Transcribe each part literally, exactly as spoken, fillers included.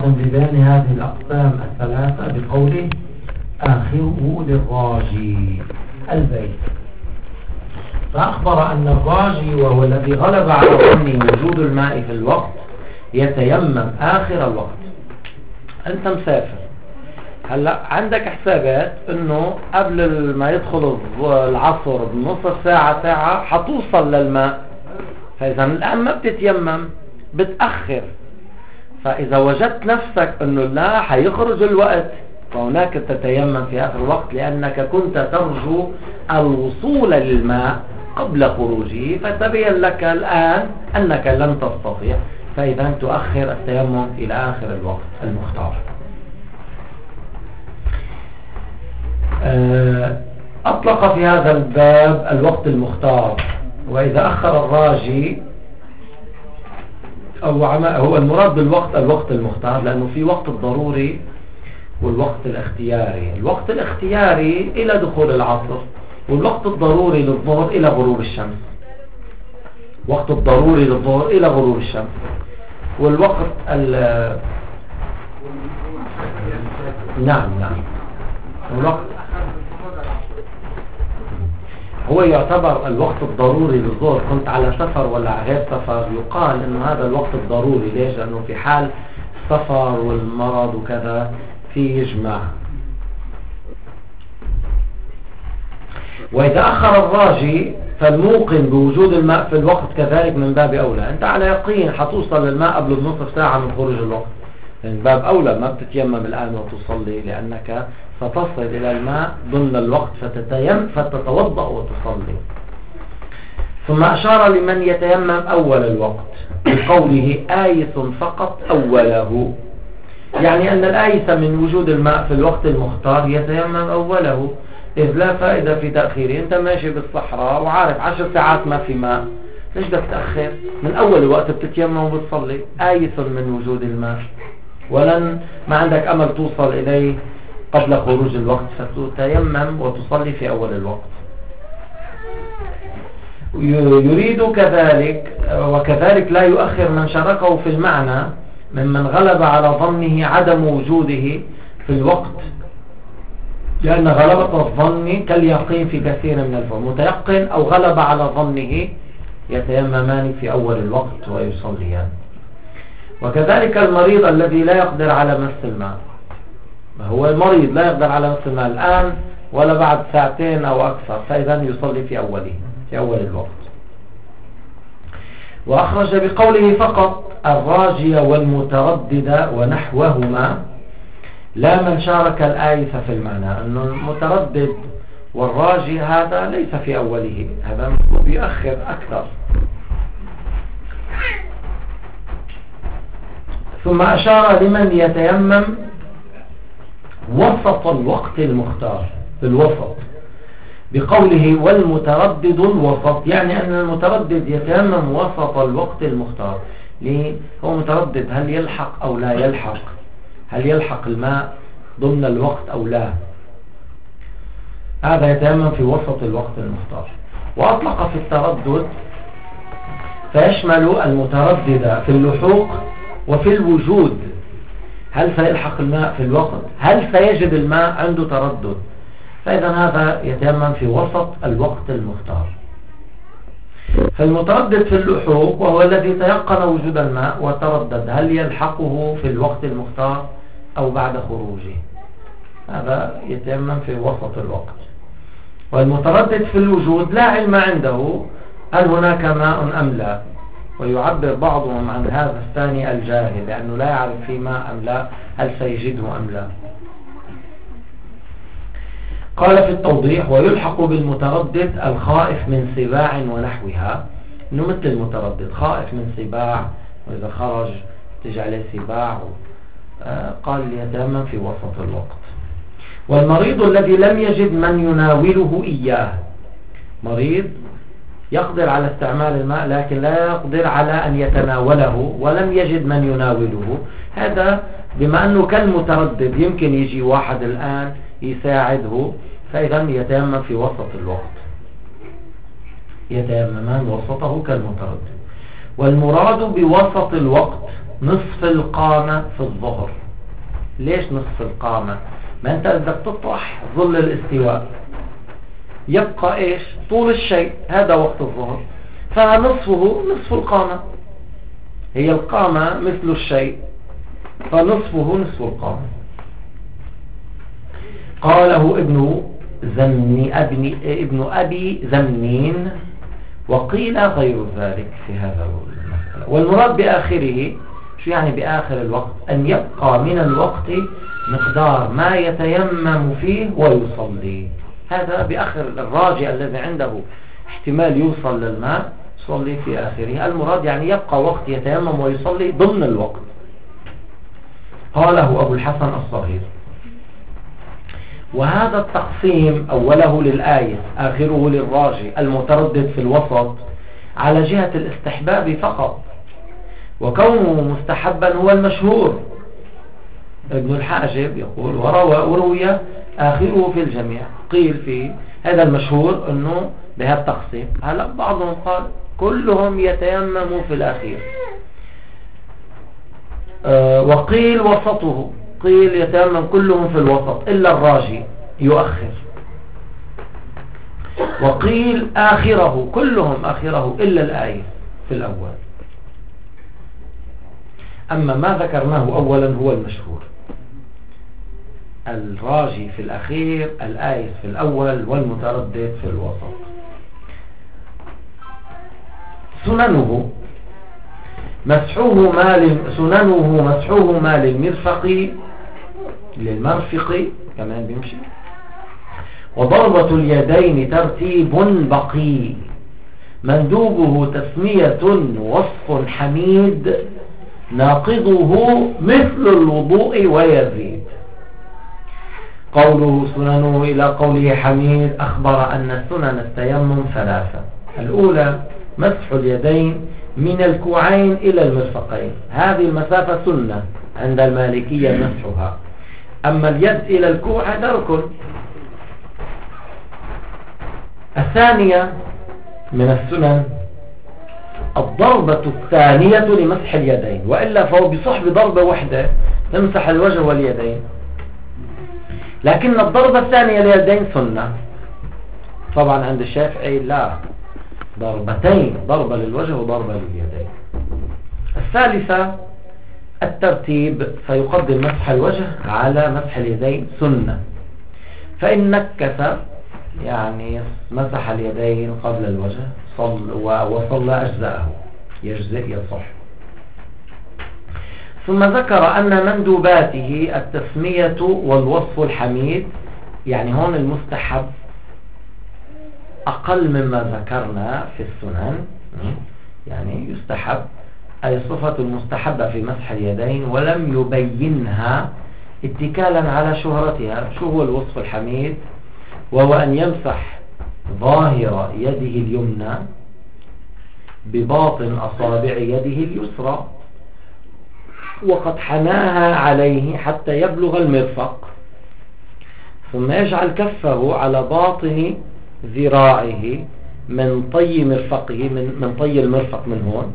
ببيان هذه الأقسام الثلاثة بقوله آخره للراجي البيت. فأخبر أن الراجي وهو الذي غلب على ظنه وجود الماء في الوقت يتيمم آخر الوقت. أنت مسافر هلا عندك حسابات انه قبل ما يدخل العصر بنصف ساعة ساعة حتوصل للماء، فاذا الان ما بتتيمم بتأخر. فاذا وجدت نفسك انه لا حيخرج الوقت فهناك تتيمم في اخر الوقت، لانك كنت ترجو الوصول للماء قبل خروجه، فتبين لك الان انك لن تستطيع، فاذا تؤخر التيمم الى اخر الوقت المختار. أطلق في هذا الباب الوقت المختار، وإذا أخر الراجي أو هو المراد بالوقت الوقت المختار، لأنه في وقت الضروري والوقت الاختياري. الوقت الاختياري إلى دخول العصر، والوقت الضروري للظهر إلى غروب الشمس. وقت الضروري للظهر إلى غروب الشمس، والوقت ال نعم نعم الوقت هو يعتبر الوقت الضروري للظهر. كنت على سفر ولا غير سفر يقال انه هذا الوقت الضروري. ليش؟ لانه في حال السفر والمرض وكذا في يجمع. واذا اخر الراجي فالموقن بوجود الماء في الوقت كذلك من باب اولى. انت على يقين حتوصل للماء قبل النصف ساعة من خروج الوقت، من باب اولى ما بتتيمم الان وتصلي، لانك ستصل إلى الماء ضمن الوقت فتتيمم فتتوضأ وتصلي. ثم أشار لمن يتيمم أول الوقت بقوله آيس فقط أوله، يعني أن الآيس من وجود الماء في الوقت المختار يتيمم أوله، إذ لا فائدة في تأخيره. أنت ماشي بالصحراء وعارف عشر ساعات ما في ماء، ليش بدك تأخر؟ من أول الوقت بتتيمم وبتصلي. آيس من وجود الماء ولن ما عندك أمل توصل إليه قبل خروج الوقت، فتتيمم وتصلي في أول الوقت. يريد كذلك وكذلك لا يؤخر من شاركه في المعنى ممن غلب على ظنه عدم وجوده في الوقت، لأن غلبة الظن كاليقين في كثير من الفهم. متيقن أو غلب على ظنه يتيممان في أول الوقت ويصليان. وكذلك المريض الذي لا يقدر على مس الماء، هو المريض لا يقدر على مس الماء الآن ولا بعد ساعتين أو أكثر، فإذا يصلي في أوله في أول الوقت. وأخرج بقوله فقط الراجي والمتردد ونحوهما، لا من شارك الآيس في المعنى، أنه المتردد والراجي هذا ليس في أوله، هذا يؤخر أكثر. ثم أشار لمن يتيمم وسط الوقت المختار، في الوسط، بقوله والمتردد وسط، يعني أن المتردد يتيمم وسط الوقت المختار. ليه؟ هو متردد هل يلحق أو لا يلحق، هل يلحق الماء ضمن الوقت أو لا، هذا يتيمم في وسط الوقت المختار. وأطلق في التردد فيشمل المتردد في اللحوق وفي الوجود، هل سيلحق الماء في الوقت، هل سيجد الماء عنده تردد، فإذا هذا يتيمم في وسط الوقت المختار. فالمتردد في اللحوق وهو الذي تيقن وجود الماء وتردد هل يلحقه في الوقت المختار أو بعد خروجه، هذا يتيمم في وسط الوقت. والمتردد في الوجود لا علم عنده هل هناك ماء أم لا، ويعبر بعضهم عن هذا الثاني الجاهل، لأنه لا يعرف في ماء أم لا، هل سيجده أم لا. قال في التوضيح ويلحق بالمتردد الخائف من سباع ونحوها، إنه مثل المتردد خائف من سباع، وإذا خرج تجي عليه سباع، قال يتيمم في وسط الوقت. والمريض الذي لم يجد من يناوله إياه، مريض يقدر على استعمال الماء لكن لا يقدر على أن يتناوله ولم يجد من يناوله، هذا بما أنه كالمتردد يمكن يجي واحد الآن يساعده، فإذا يتيمم في وسط الوقت، يتيممان وسطه كالمتردد. والمراد بوسط الوقت نصف القامة في الظهر. ليش نصف القامة؟ ما انت بدك تطرح ظل الاستواء، يبقى ايش؟ طول الشيء، هذا وقت الظهر، فنصفه نصف القامة. هي القامة مثل الشيء، فنصفه نصف القامة. قاله ابن زمني ابن, ابن أبي زمنين، وقيل غير ذلك في هذا المسألة. والمراد بآخره، شو يعني بآخر الوقت؟ أن يبقى من الوقت مقدار ما يتيمم فيه ويصلي. هذا بآخر الراجع الذي عنده احتمال يوصل للماء يصلي في آخره. المراد يعني يبقى وقت يتيمم ويصلي ضمن الوقت. قاله أبو الحسن الصغير. وهذا التقسيم أوله للآية آخره للراجع المتردد في الوسط على جهة الاستحباب فقط، وكونه مستحبا هو المشهور. ابن الحاجب يقول وروى وروي آخره في الجميع. قيل فيه هذا المشهور أنه بهذا التقسيم. هلا بعضهم قال كلهم يتيمموا في الأخير، أه وقيل وسطه، قيل يتيمم كلهم في الوسط إلا الراجي يؤخر، وقيل آخره كلهم آخره إلا الآية في الأول. أما ما ذكرناه أولا هو المشهور، الراجي في الأخير، الآية في الأول، والمتردد في الوسط. سننه مسحوه مال سننه مسحوه مال المرفق للمرفق كمان بيمشي، وضربة اليدين ترتيب بقي، مندوبه تسمية وصف حميد، ناقضه مثل الوضوء ويزيد. قوله سننه إلى قوله حميد أخبر أن سنن التيمم ثلاثة. الأولى مسح اليدين من الكوعين إلى المرفقين، هذه المسافة سنة عند المالكية مسحها. أما اليد إلى الكوع هذا ركن. الثانية من السنن الضربة الثانية لمسح اليدين، وإلا فهو بصح بضربة واحدة تمسح الوجه واليدين، لكن الضربة الثانية لليدين سنة. طبعا عند الشافعي لا، ضربتين، ضربة للوجه وضربة لليدين. الثالثة الترتيب، فيقدم مسح الوجه على مسح اليدين سنة، فإن نكث يعني مسح اليدين قبل الوجه صل وصلى أجزاءه، يجزئ يصح. ثم ذكر أن مندوباته التسمية والوصف الحميد، يعني هون المستحب أقل مما ذكرنا في السنن، يعني يستحب أي صفة المستحبة في مسح اليدين، ولم يبينها اتكالا على شهرتها. شو هو الوصف الحميد؟ وهو أن يمسح ظاهر يده اليمنى بباطن أصابع يده اليسرى، وقد حناها عليه حتى يبلغ المرفق، ثم يجعل كفه على باطن ذراعه من طي مرفقه، من, من طي المرفق من هون،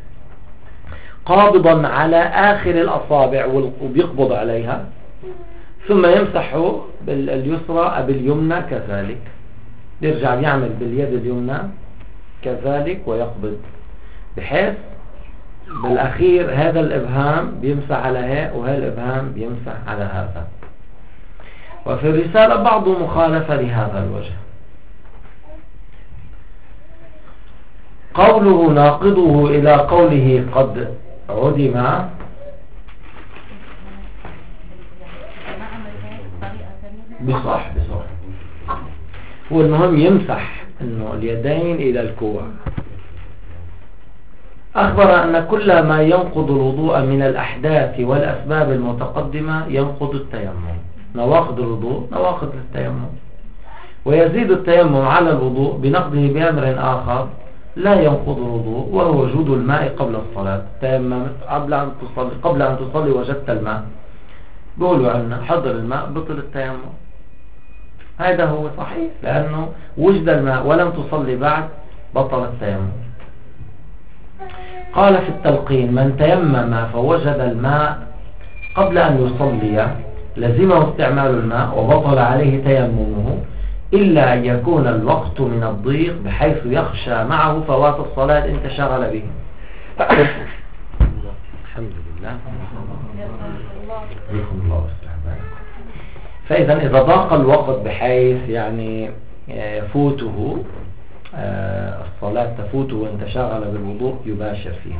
قابضا على آخر الأصابع وبيقبض عليها، ثم يمسح باليسرى باليمنى كذلك، يرجع يعمل باليد اليمنى كذلك ويقبض، بحيث بالأخير هذا الإبهام بيمسح على هاء وهذا الإبهام بيمسح على هذا. وفي الرسالة بعض مخالفة لهذا الوجه. قوله ناقضه إلى قوله قد عدم، بصح بصح هو المهم يمسح انه اليدين الى الكوع. اخبر ان كل ما ينقض الوضوء من الاحداث والاسباب المتقدمة ينقض التيمم، نواقض الوضوء نواقض التيمم، ويزيد التيمم على الوضوء بنقضه بأمر آخر لا ينقض الوضوء، وهو وجود الماء قبل الصلاة. تيممت قبل أن تصلي قبل أن تصلي وجدت الماء، بيقولوا عنا حضر الماء بطل التيمم. هذا هو صحيح، لأنه وجد الماء ولم تصلي بعد بطل التيمم. قال في التلقين: من تيمم فوجد الماء قبل أن يصلي لزمه استعمال الماء وبطل عليه تيممه، إلا أن يكون الوقت من الضيق بحيث يخشى معه فوات الصلاة إن تشغل به. الحمد لله. فإذا إذا ضاق الوقت بحيث يعني يفوته الصلاة تفوته وإن تشغل بالوضوء يباشر فيها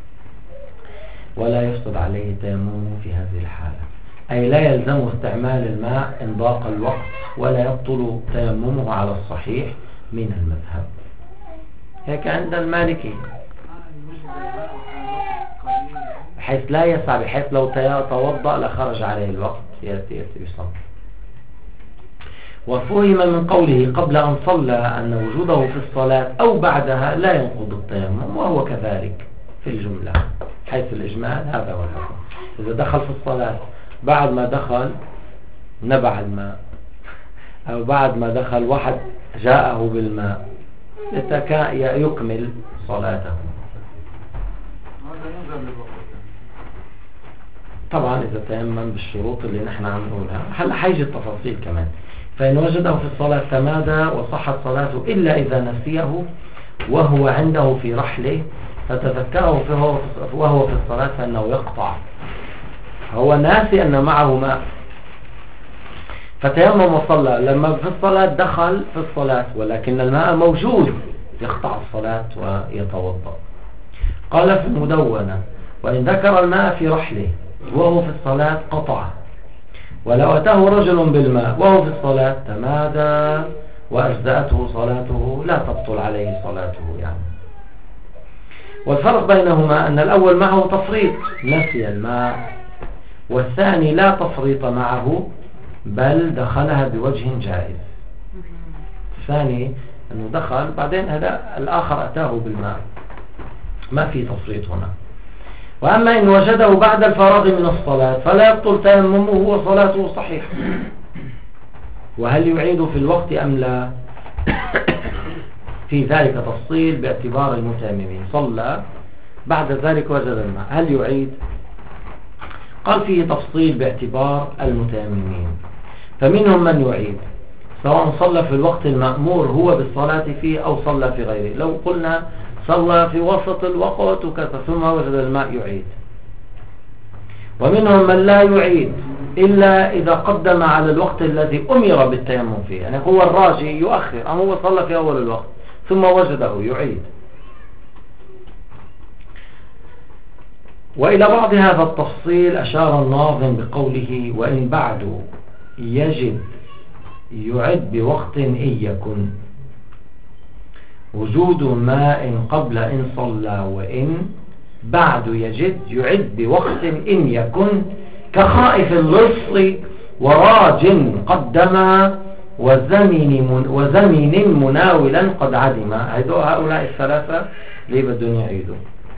ولا يفسد عليه تيممه في هذه الحالة، أي لا يلزم استعمال الماء إن ضاق الوقت ولا يبطل تيممه على الصحيح من المذهب. هيك عند المالكي بحيث لا يسع، بحيث لو توضأ لخرج عليه الوقت يأتي يصلي. وفهم من قوله قبل أن صلى أن وجوده في الصلاة أو بعدها لا ينقض التيمم، وهو كذلك في الجملة حيث الإجمال هذا هو الحكم. إذا دخل في الصلاة بعد ما دخل نبع الماء، أو بعد ما دخل واحد جاءه بالماء يكمل صلاته. طبعا إذا تيمم بالشروط اللي نحن عم نقولها. هلا حيجي التفاصيل كمان. فإن وجده في الصلاة تمادى وصحت صلاته إلا إذا نسيه وهو عنده في رحله فتذكره وهو في الصلاة فإنه يقطع. هو ناسي أن معه ماء فتيمم وصلى، لما في الصلاة دخل في الصلاة ولكن الماء موجود يقطع الصلاة ويتوضأ. قال في المدونة: وإن ذكر الماء في رحله وهو في الصلاة قطعه، ولو أتاه رجل بالماء وهو في الصلاة تمادى وأجزأته صلاته لا تبطل عليه صلاته يعني. والفرق بينهما أن الأول معه تفريط نسي الماء، والثاني لا تفريط معه بل دخلها بوجه جائز. الثاني أنه دخل بعدين هذا الآخر أتاه بالماء، ما في تفريط هنا. وأما إن وجده بعد الفراغ من الصلاة فلا يبطل تيممه وصلاته صحيحة. وهل يعيد في الوقت أم لا؟ في ذلك تفصيل باعتبار المتيممين. صلى بعد ذلك وجد الماء، هل يعيد؟ قال فيه تفصيل باعتبار المتيممين، فمنهم من يعيد سواء صلى في الوقت المأمور هو بالصلاة فيه أو صلى في غيره. لو قلنا صلى في وسط الوقت وكذا ثم وجد الماء يعيد. ومنهم من لا يعيد إلا إذا قدم على الوقت الذي أمر بالتيمم فيه، يعني هو الراجي يؤخر، أما هو صلى في أول الوقت ثم وجده يعيد. وإلى بعض هذا التفصيل أشار الناظم بقوله: وإن بعد يجب يعد بوقت إن يكن وجود ماء قبل إن صلى، وإن بعد يجد يعد بوقت إن يكن كخائف اللص وراج قدم وزمن وزمن مناولا قد عدم. هؤلاء الثلاثة اللي بدهم يعيدوا.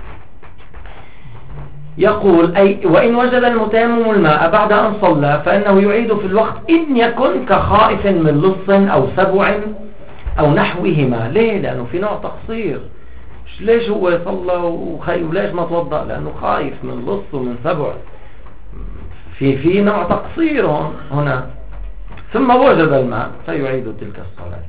يقول: أي وإن وجد المتيمم الماء بعد أن صلى فإنه يعيد في الوقت إن يكن كخائف من لص أو سبع أو نحوهما. ليه؟ لأنه في نوع تقصير. ليش هو صلى وخايف وليش ما توضأ؟ لأنه خايف من لص ومن سبع، في في نوع تقصير هنا. ثم وجد الماء فيعيد تلك الصلاة.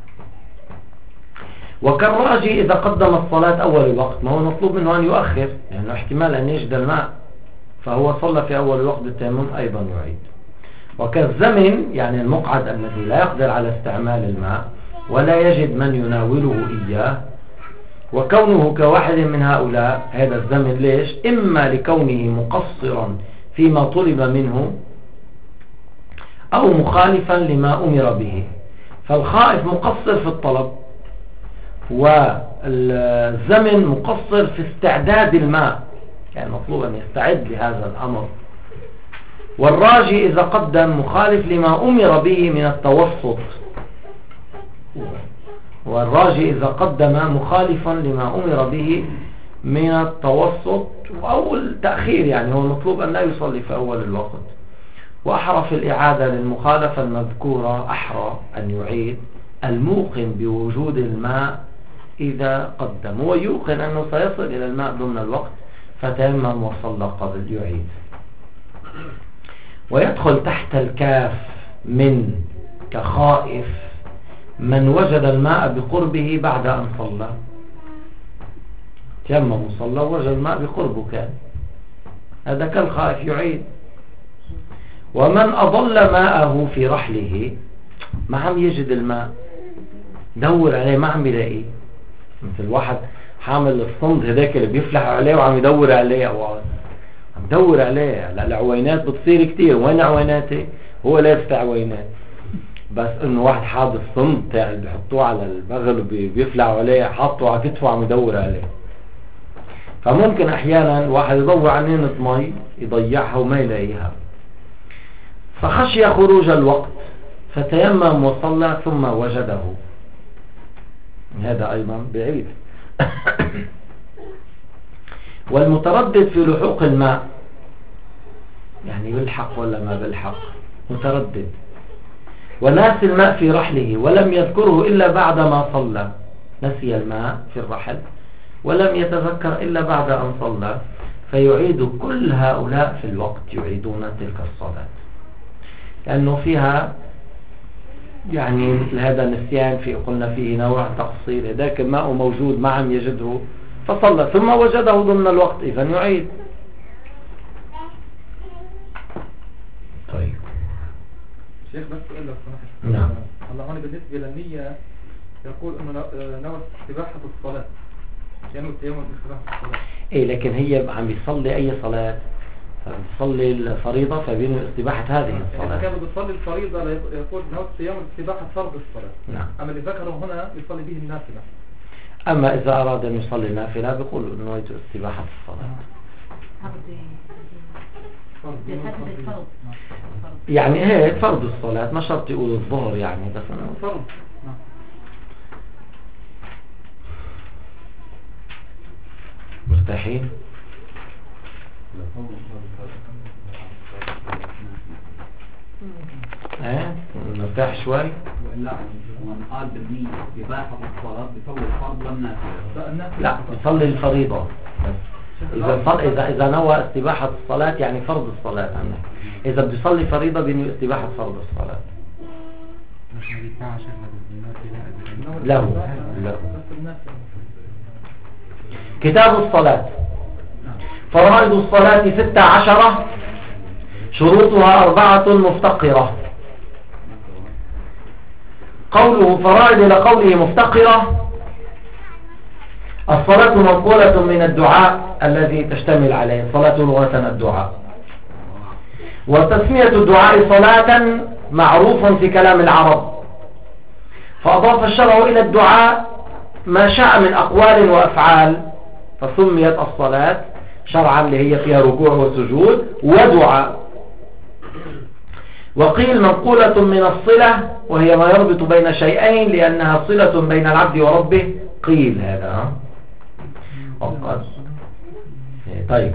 وكالراجي إذا قدم الصلاة أول الوقت، ما هو مطلوب منه أن يؤخر لأنه احتمال أن يجد الماء، فهو صلى في أول الوقت بالتيمم أيضا يعيد. وكالزمن يعني المقعد الذي لا يقدر على استعمال الماء ولا يجد من يناوله إياه، وكونه كواحد من هؤلاء هذا الزمن. ليش؟ إما لكونه مقصرا فيما طلب منه أو مخالفا لما أمر به. فالخائف مقصر في الطلب، والزمن مقصر في استعداد الماء، يعني مطلوب أن يستعد لهذا الأمر. والراجي إذا قدم مخالف لما أمر به من التوسط، والراجي إذا قدم مخالفا لما أمر به من التوسط أو التأخير، يعني هو المطلوب أن لا يصلي في أول الوقت. وأحرى في الإعادة للمخالفة المذكورة أحرى أن يعيد الموقن بوجود الماء إذا قدم ويوقن أنه سيصل إلى الماء ضمن الوقت فتيمم وصلى قبل يعيد. ويدخل تحت الكاف من كخائف من وجد الماء بقربه بعد أن صلى، تيمم وصلى وجد الماء بقربه كان، هذا كالخائف يعيد. ومن أضل ماءه في رحله، ما عم يجد الماء، دور عليه ما عم يلاقيه، مثل واحد حامل الصمد هذاك اللي بيفلح عليه وعم يدور عليه، او عم يدور عليه. لا العوينات بتصير كتير، وين عويناتي؟ هو لابس عوينات، بس انه واحد حاضر الصمد تاع اللي بيحطوه على البغل وبيفلح عليه، حاطه على كتفه وعم يدور عليه. فممكن احيانا واحد يدور على نينة مي يضيعها وما يلاقيها، فخشي خروج الوقت فتيمم وصلى ثم وجده، هذا ايضا بعيد. والمتردد في لحوق الماء، يعني يلحق ولا ما بيلحق، متردد، وناس الماء في رحله ولم يذكره إلا بعد ما صلى، نسي الماء في الرحل ولم يتذكر إلا بعد أن صلى، فيعيد كل هؤلاء في الوقت، يعيدون تلك الصلاة، لأنه فيها يعني مثل هذا النسيان، في قلنا فيه نوع تقصير، ذاك الماء موجود ما عم يجده فصلى ثم وجده ضمن الوقت، إذا يعيد. طيب شيخ بس سؤال لو سمحت. نعم. هلا هون بالنسبة للنية يقول انه نوى استباحة الصلاة، يعني التيمم باستباحة الصلاة. ايه لكن هي عم بيصلي اي صلاة، فبيصلي الفريضة فبينه استباحة هذه الصلاة. إذا كان بيصلي الفريضة يقول نوى التيمم باستباحة فرض الصلاة. نعم. أما اللي ذكره هنا يصلي به النافلة. أما إذا أراد أن يصلي النافلة بيقول نويت استباحة الصلاة. يعني هيك فرض الصلاة، ما شرط يقول الظهر يعني، بس أنا فرض. مستحيل. ايه نرتاح شوي. لا من قال بالنية إباحة الصلاة بيصلي الفرض والنافلة. لا بيصلي الفريضة بس. إذا صل... إذا إذا نوى استباحة الصلاة يعني فرض الصلاة عنه. إذا بيصلي فريضة بينوي استباحة فرض الصلاة. له له. كتاب الصلاة. فرائض الصلاة ستة عشرة، شروطها أربعة مفتقرة. قوله فرائض إلى قوله مفتقرة، الصلاة منقولة من الدعاء الذي تشتمل عليه، الصلاة لغة الدعاء، وتسمية الدعاء صلاة معروف في كلام العرب، فأضاف الشرع إلى الدعاء ما شاء من أقوال وأفعال، فسميت الصلاة شرعا اللي هي فيها ركوع وسجود ودعاء. وقيل منقولة من الصلة وهي ما يربط بين شيئين لأنها صلة بين العبد وربه، قيل هذا. وقد طيب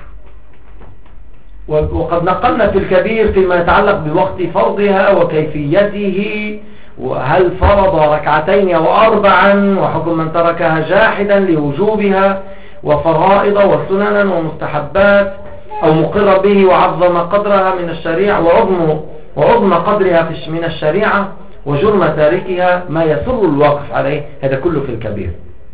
وقد نقلنا في الكبير فيما يتعلق بوقت فرضها وكيفيته، وهل فرض ركعتين أو أربعا، وحكم من تركها جاحدا لوجوبها، وفرائض وسننا ومستحبات، أو مقر به وعظم قدرها من الشريعة وعظم وعظم قدرها من الشريعة، وجرم تاركها ما يسر الواقف عليه. هذا كله في الكبير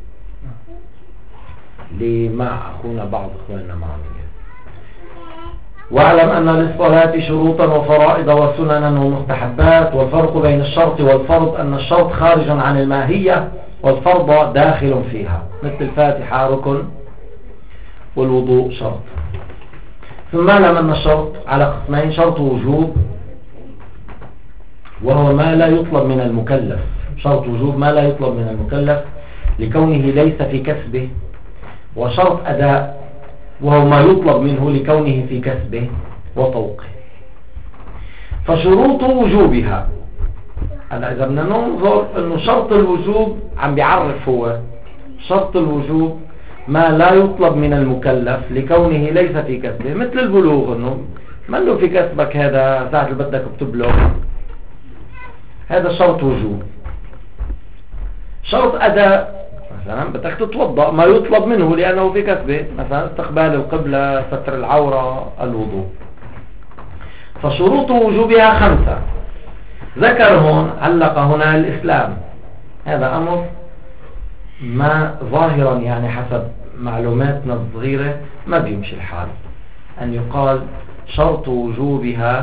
لمع أخونا بعض أخواننا معنا. واعلم أن للصلاة شروطا وفرائض وسننا ومستحبات، والفرق بين الشرط والفرض أن الشرط خارج عن الماهية والفرض داخل فيها، مثل الفاتحة ركن والوضوء شرط. ثم اعلم أن الشرط على قسمين، شرط وجوب وهو ما لا يطلب من المكلف، شرط وجوب ما لا يطلب من المكلف لكونه ليس في كسبه، وشرط أداء وهو ما يطلب منه لكونه في كسبه وطوقه. فشروط وجوبها، أنا إذا بدنا ننظر أنه شرط الوجوب عم بيعرف، هو شرط الوجوب ما لا يطلب من المكلف لكونه ليس في كسبه، مثل البلوغ، أنه ما له في كسبك هذا ساعة اللي بدك بتبلغ، هذا شرط وجوب. شرط أداء مثلا بدك تتوضأ ما يطلب منه لأنه في كسبه، مثلا استقبال القبلة، ستر العورة، الوضوء. فشروط وجوبها خمسة. ذكر هون علق هنا الإسلام. هذا أمر ما ظاهرا يعني حسب معلوماتنا الصغيرة ما بيمشي الحال أن يقال شرط وجوبها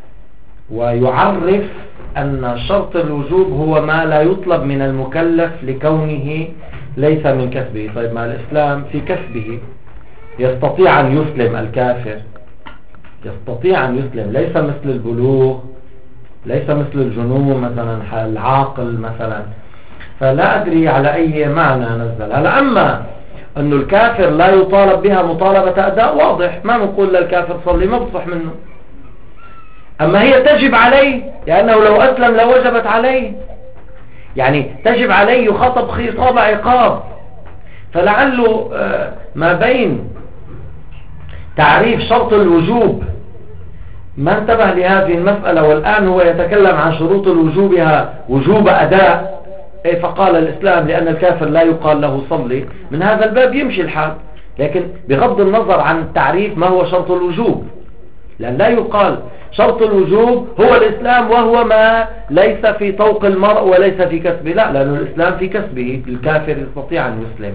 ويعرف أن شرط الوجوب هو ما لا يطلب من المكلف لكونه ليس من كسبه. طيب ما الإسلام في كسبه، يستطيع أن يسلم الكافر، يستطيع أن يسلم، ليس مثل البلوغ، ليس مثل الجنون مثلا، العاقل مثلا. فلا أدري على أي معنى نزل. هلا أما أنه الكافر لا يطالب بها مطالبة أداء، واضح، ما نقول للكافر صلي، ما بصح منه. أما هي تجب عليه لأنه لو أسلم لوجبت عليه، يعني تجب عليه، يخاطب خطاب عقاب. فلعله ما بين تعريف شرط الوجوب ما انتبه لهذه المسألة، والآن هو يتكلم عن شروط الوجوبها وجوب أداء، فقال الإسلام لأن الكافر لا يقال له صلي. من هذا الباب يمشي الحال، لكن بغض النظر عن التعريف ما هو شرط الوجوب، لأن لا يقال شرط الوجوب هو الإسلام وهو ما ليس في طوق المرء وليس في كسبه، لا، لأن الإسلام في كسبه، الكافر يستطيع أن يسلم.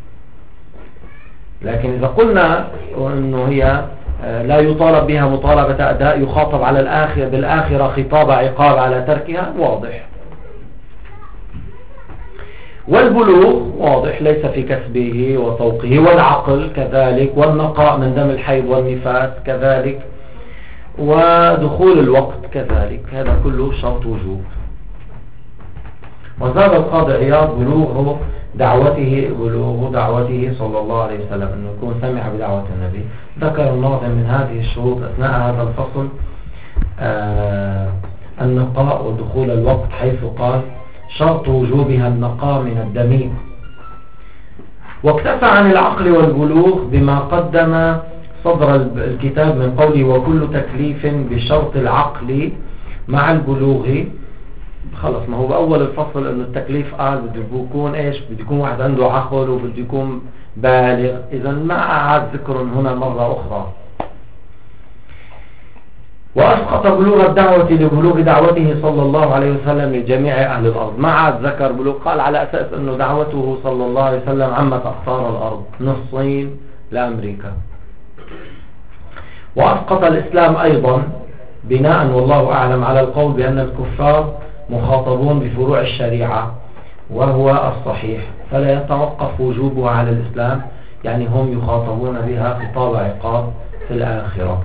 لكن إذا قلنا أنه هي لا يطالب بها مطالبة أداء، يخاطب على الآخر بالآخرة خطاب عقاب على تركها، واضح. والبلوغ واضح ليس في كسبه وطوقه، والعقل كذلك، والنقاء من دم الحيض والنفاس كذلك، ودخول الوقت كذلك، هذا كله شرط وجوب. وزاد القاضي عياض بلوغ دعوته بلوغ دعوته صلى الله عليه وسلم، أنه يكون سمع بدعوة النبي. ذكر الناظم من هذه الشروط أثناء هذا الفصل آه النقاء ودخول الوقت، حيث قال شرط وجوبها النقاء من الدم. واكتفى عن العقل والبلوغ بما قدم صدر الكتاب من قوله وكل تكليف بشرط العقل مع البلوغ. خلص، ما هو بأول الفصل أنه التكليف قال بده يكون إيش، بده يكون واحد عنده عقل وبده يكون بالغ، إذا ما أعاد ذكر هنا مرة أخرى. وأسقط بلوغ الدعوة لبلوغ دعوته صلى الله عليه وسلم لجميع أهل الأرض، ما عاد ذكر بلوغ، قال على أساس أنه دعوته صلى الله عليه وسلم عمت أقطار الأرض من الصين لأمريكا. وأسقط الإسلام أيضا بناء والله أعلم على القول بأن الكفار مخاطبون بفروع الشريعة، وهو الصحيح، فلا يتوقف وجوبها على الإسلام، يعني هم يخاطبون بها خطاب عقاب في الآخرة.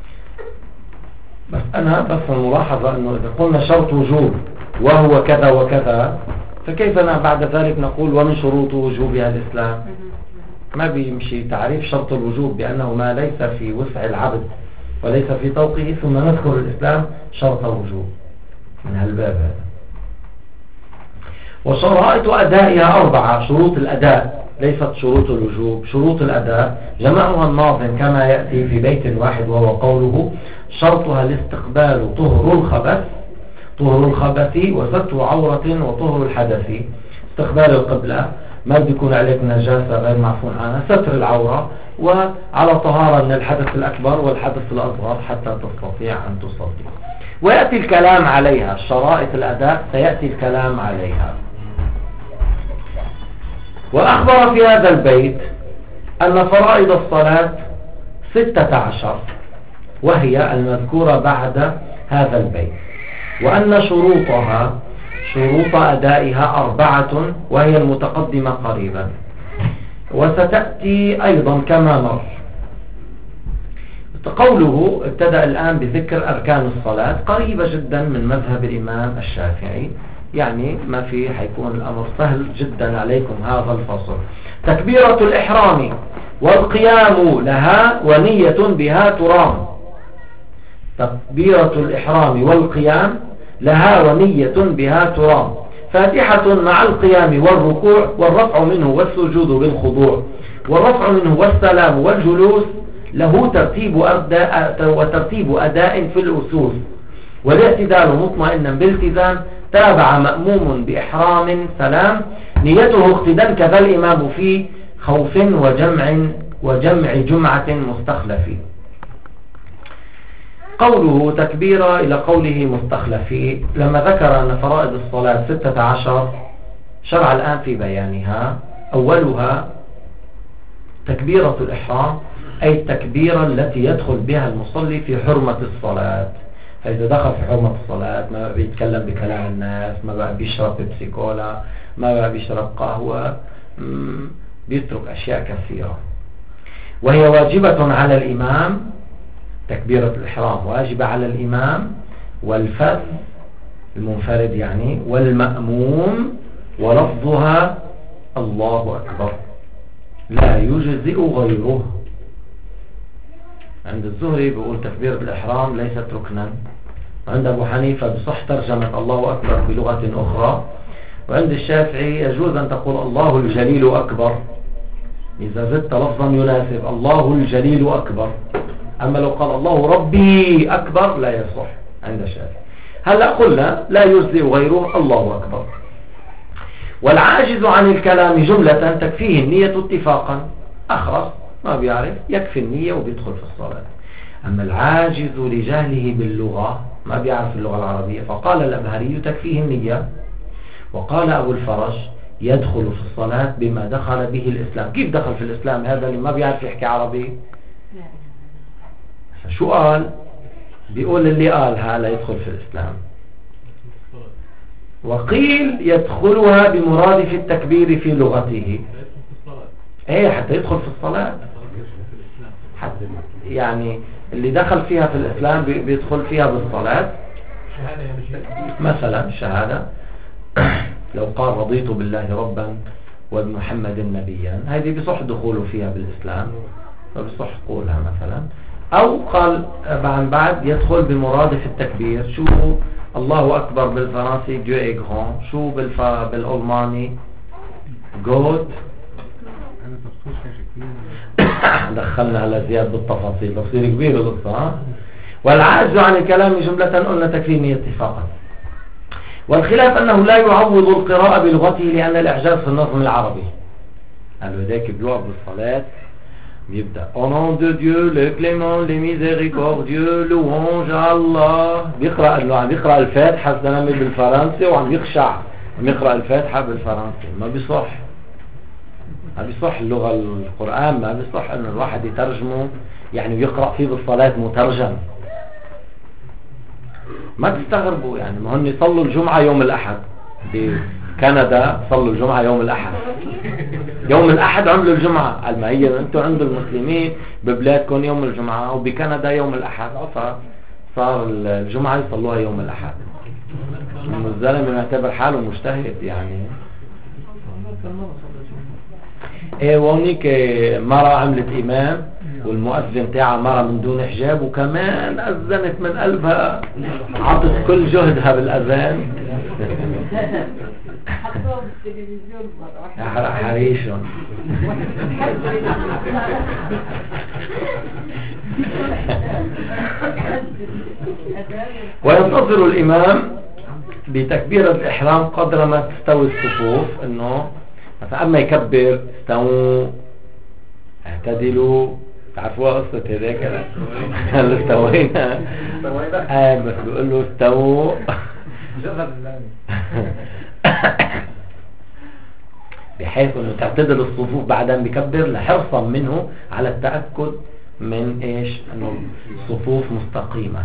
بس أنا بس الملاحظة أنه إذا قلنا شرط وجوب وهو كذا وكذا، فكيف بعد ذلك نقول ومن شروط وجوبها الإسلام؟ ما بيمشي تعريف شرط الوجوب بأنه ما ليس في وسع العبد وليس في طوقه، ثم نذكر الإسلام شرط وجوب من هالباب هذا. وشرائط أدائها أربعة، شروط الأداء ليست شروط الوجوب، شروط الأداء جمعها الناظم كما يأتي في بيت واحد، وهو قوله شرطها الاستقبال طهر الخبث طهر الخبث وستر عورة وطهر الحدث. استقبال القبلة، ما بده يكون عليك نجاسة غير معفون عنها، ستر العورة، وعلى طهارة من الحدث الأكبر والحدث الأصغر حتى تستطيع أن تصلي. ويأتي الكلام عليها، شرائط الأداء سيأتي الكلام عليها. وأخبر في هذا البيت أن فرائض الصلاة ستة عشر، وهي المذكورة بعد هذا البيت، وأن شروطها شروط أدائها أربعة، وهي المتقدمة قريبا، وستأتي أيضا كما مر. قوله ابتدأ الآن بذكر أركان الصلاة، قريبة جدا من مذهب الإمام الشافعي، يعني ما في حيكون الأمر سهل جدا عليكم هذا الفصل. تكبيرة الإحرام والقيام لها ونية بها ترام. تكبيرة الإحرام والقيام لها ونية بها ترام. فاتحة مع القيام والركوع والرفع منه والسجود بالخضوع، والرفع منه والسلام والجلوس له ترتيب أداء وترتيب أداء في الأسوس، والاعتدال مطمئنا بالتزام، تابع مأموم بإحرام سلام، نيته اقتداء كذا الإمام في خوف وجمع وجمع جمعة مستخلفين. قوله تكبيرة إلى قوله مستخلفين، لما ذكر أن فرائض الصلاة ستة عشر شرع الآن في بيانها. أولها تكبيرة الإحرام، أي التكبيرة التي يدخل بها المصلي في حرمة الصلاة. فإذا دخل في حرمة الصلاة ما بيتكلم بكلام الناس، ما بقى بيشرب بيبسي كولا، ما بقى بيشرب قهوة، بيترك أشياء كثيرة. وهي واجبة على الإمام، تكبيرة الإحرام واجبة على الإمام والفذ المنفرد يعني والمأموم، ولفظها الله أكبر لا يجزئ غيره. عند الزهري بيقول تكبيرة الإحرام ليست ركنا، وعند أبو حنيفة بصح ترجمة الله أكبر بلغة أخرى، وعند الشافعي يجوز أن تقول الله الجليل أكبر إذا زدت لفظا يناسب، الله الجليل أكبر. أما لو قال الله ربي أكبر لا يصح عند الشافعي. هلأ قلنا لا يجزئ غيره الله أكبر. والعاجز عن الكلام جملة تكفيه النية اتفاقا، أخرس ما بيعرف يكفي النية وبيدخل في الصلاة. أما العاجز لجهله باللغة ما بيعرف اللغة العربية، فقال الأبهري تكفيه النية، وقال أبو الفرج يدخل في الصلاة بما دخل به الإسلام. كيف دخل في الإسلام هذا اللي ما بيعرف يحكي عربي؟ شو قال؟ بيقول اللي قالها لا يدخل في الإسلام. وقيل يدخلها بمرادف التكبير في لغته، ايه حتى يدخل في الصلاة، حتى يعني اللي دخل فيها في الإسلام بيدخل فيها بالصلاة. مثلا الشهادة لو قال رضيت بالله ربا وبمحمد نبيا، هذه بصح دخوله فيها بالإسلام فبصح قولها مثلا. أو قال بعد بعد يدخل بمرادف التكبير. شو الله أكبر بالفرنسي ديو اي غران، شو بالف... بالألماني جود. دخلنا على زياد بالتفاصيل بصير كبير القصة. والعاجز عن الكلام جملة قلنا تكفيني اتفاقا. والخلاف أنه لا يعوض القراءة بلغته لأن الإعجاز في النظم العربي. قالوا ذاك بيقف بالصلاة بيبدأ au nom de Dieu le clément le miséricordieux louange à Allah، بيقرأ له عم يقرأ الفاتحة السلامي بالفرنسي وعم يخشع عم يقرأ الفاتحة بالفرنسي. ما بيصح، ما بيصح اللغة القرآن ما بيصح أن الواحد يترجمه يعني ويقرأ فيه بالصلاة مترجم. ما تستغربوا يعني ما هن يصلوا الجمعة يوم الأحد، بكندا صلوا الجمعة يوم الأحد، يوم الأحد عملوا الجمعة. قال ما هي أنتوا عند المسلمين ببلادكم يوم الجمعة وبكندا يوم الأحد، فصار الجمعة يصلوها يوم الأحد. الزلمة معتبر حاله مجتهد يعني. ايه وهنيك مرة عملت إمام والمؤذن تاعها مرة من دون حجاب وكمان أذنت من قلبها، عطت كل جهدها بالأذان. حريشون. وينتظر الإمام بتكبيرة الإحرام قدر ما تستوي الصفوف، إنه فأما يكبر استووا اعتدلوا، تعرفوها قصة هذاك اللي استوينا آه بس بيقول له استووا بحيث انه تعتدل الصفوف بعد ان بيكبر لحرصا منه على التأكد من ايش انه الصفوف مستقيمة.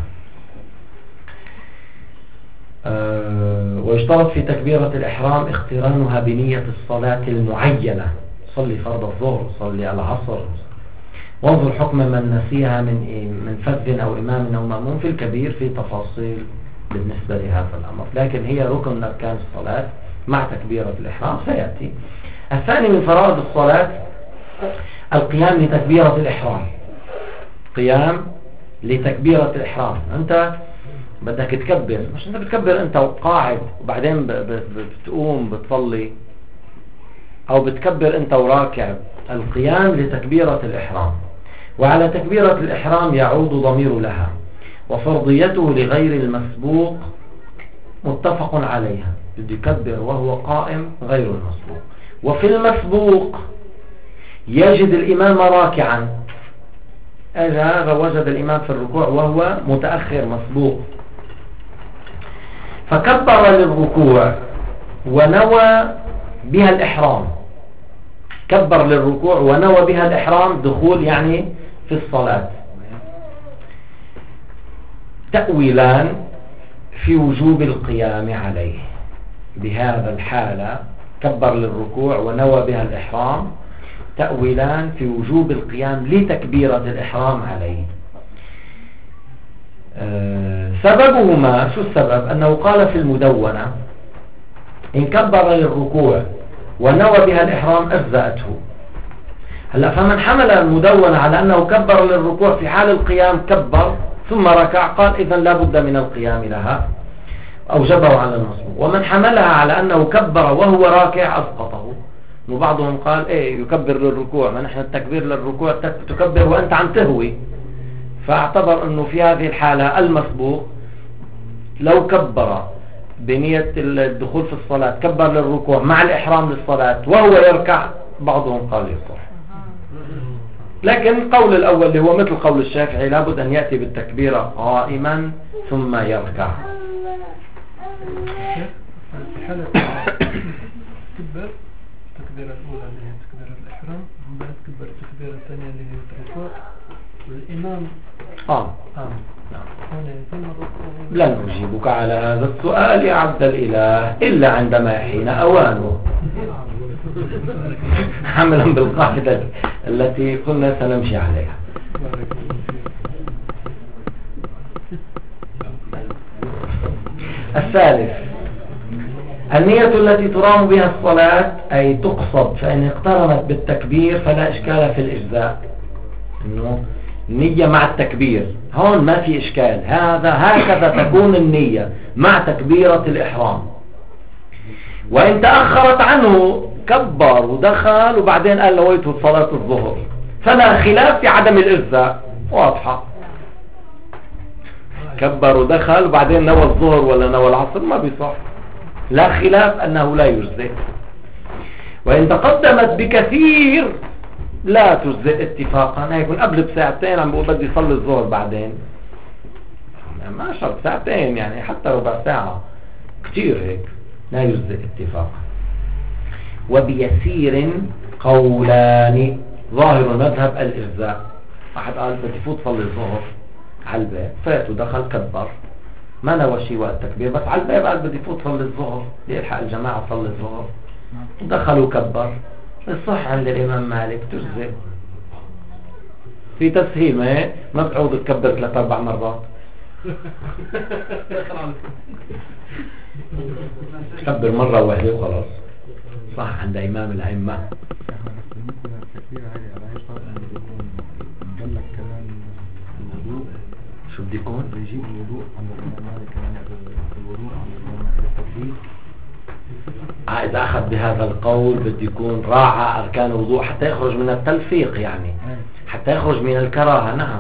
أه ويشترط في تكبيرة الإحرام اقترانها بنية الصلاة المعينة، صلي فرض الظهر صلي العصر. وانظر حكم من نسيها من إيه؟ من فذ أو إمام أو مأموم في الكبير في تفاصيل بالنسبة لهذا الأمر، لكن هي ركن من أركان الصلاة مع تكبيرة الإحرام سيأتي. الثاني من فرائض الصلاة القيام لتكبيرة الإحرام، قيام لتكبيرة الإحرام. أنت بدك تكبر، مش انت بتكبر انت وقاعد وبعدين بتقوم بتصلي، او بتكبر انت وراكع. القيام لتكبيرة الإحرام، وعلى تكبيرة الإحرام يعود ضمير لها، وفرضيته لغير المسبوق متفق عليها، بده يكبر وهو قائم غير المسبوق. وفي المسبوق يجد الإمام راكعا، إذا وجد الإمام في الركوع وهو متأخر مسبوق فكبر للركوع ونوى بها الإحرام، كبر للركوع ونوى بها الإحرام دخول يعني في الصلاة، تأويلان في وجوب القيام عليه. بهذا الحالة كبر للركوع ونوى بها الإحرام، تأويلان في وجوب القيام لتكبيرة الإحرام عليه. أه سببهما شو السبب؟ أنه قال في المدونة إن كبر للركوع ونوى بها الإحرام أجزأته. هلا فمن حمل المدونة على أنه كبر للركوع في حال القيام كبر ثم ركع، قال إذن لا بد من القيام لها، أوجبه على المسبوق. ومن حملها على أنه كبر وهو راكع أسقطه. وبعضهم قال إيه يكبر للركوع، ما نحن التكبير للركوع تكبر وأنت عم تهوي، فاعتبر أنه في هذه الحالة المسبوق لو كبر بنية الدخول في الصلاة كبر للركوع مع الإحرام للصلاة وهو يركع، بعضهم قال يصح. لكن القول الأول اللي هو مثل قول الشافعي لابد أن يأتي بالتكبيرة قائما ثم يركع. في حالة تكبر التكبيرة الأولى اللي هي تكبيرة الإحرام، بعد تكبر التكبيرة الثانية اللي هي الركوع، والإمام آه آه لن أجيبك على هذا السؤال يا عبد الإله إلا عندما يحين أوانه، حملا بالقاعدة التي كنا سنمشي عليها. الثالث النية التي ترام بها الصلاة، أي تقصد، فإن اقترنت بالتكبير فلا إشكال في الإجزاء، إنه نية مع التكبير هون ما في إشكال، هذا هكذا تكون النية مع تكبيرة الإحرام. وإن تأخرت عنه كبر ودخل وبعدين قال نويت صلاة الظهر فلا خلاف في عدم الإجزاء، واضحة، كبر ودخل وبعدين نوى الظهر ولا نوى العصر ما بيصح، لا خلاف أنه لا يجزئ. وإن تقدمت بكثير لا تجزئ اتفاقا، هيكون قبل بساعتين عم بقول بدي يصلي الظهر بعدين، ما شرط ساعتين يعني حتى ربع ساعة كتير هيك، لا يجزئ اتفاقا. وبيسير قولان، ظاهر المذهب الإجزاء. واحد قال بدي فوت صلي الظهر على الباب، فات ودخل كبر ما نوى شيء وقت تكبير، بس على الباب قال بدي فوت صلي الظهر ليلحق الجماعة صلي الظهر، دخل وكبر، الصح عند الإمام مالك تجزئ في تسهيل، ما ما بتعود تكبر ثلاث أربع مرات، تكبر مرة واحدة وخلاص، صح عند إمام الأئمة. شو بدي يكون؟ يجيب الوضوء عند الإمام مالك الوضوء عند الإمام التكبير. آه إذا أخذ بهذا القول بده يكون راعى أركان الوضوء حتى يخرج من التلفيق، يعني حتى يخرج من الكراهة. نعم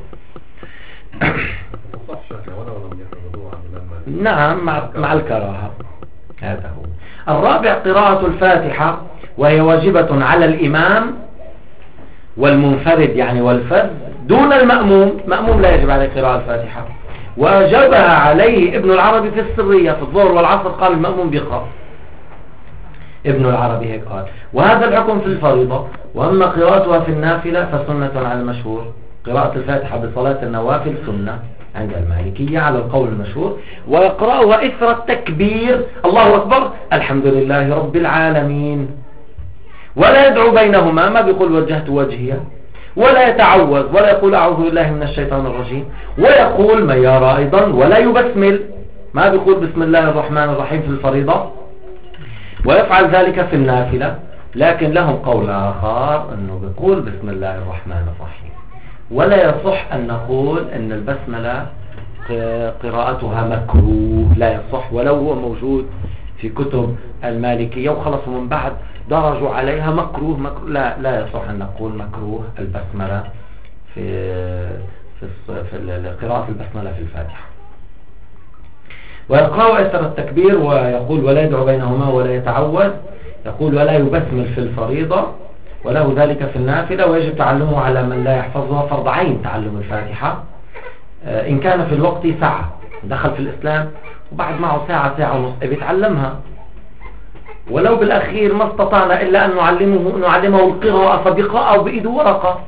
نعم مع, مع الكراهة، هذا هو. الرابع قراءة الفاتحة، وهي واجبة على الإمام والمنفرد يعني والفرد دون المأموم. مأموم لا يجب عليه قراءة الفاتحة، وأجابها عليه ابن العربي في السرية في الظهر والعصر، قال المأموم بيقرأ، ابن العربي هيك قال. وهذا الحكم في الفريضة. وأما قراءتها في النافلة فسنة على المشهور، قراءة الفاتحة بصلاة النوافل سنة عند المالكية على القول المشهور، ويقرأها إثر التكبير الله أكبر الحمد لله رب العالمين، ولا يدعو بينهما، ما بيقول وجهت وجهي، ولا يتعوذ ولا يقول أعوذ بالله من الشيطان الرجيم، ويقول ما يرى أيضا ولا يبسمل، ما بيقول بسم الله الرحمن الرحيم في الفريضة، ويفعل ذلك في النافلة. لكن لهم قول آخر أنه بيقول بسم الله الرحمن الرحيم، ولا يصح أن نقول أن البسملة قراءتها مكروه، لا يصح ولو هو موجود في كتب المالكية وخلصوا من بعد درجوا عليها مكروه مكروه، لا لا يصح أن نقول مكروه البسملة في في في قراءة البسملة في الفاتحة. ويقرأ أثر التكبير ويقول ولا يدعو بينهما ولا يتعوذ، يقول ولا يبسمل في الفريضة، وله ذلك في النافلة، ويجب تعلمه على من لا يحفظها، فرض عين تعلم الفاتحة. إن كان في الوقت ساعة دخل في الإسلام وبعد معه ساعة ساعة ونص بيتعلمها، ولو بالأخير ما استطعنا إلا أن نعلمه نعلمه القراءة فبيقرأ بإيده ورقة،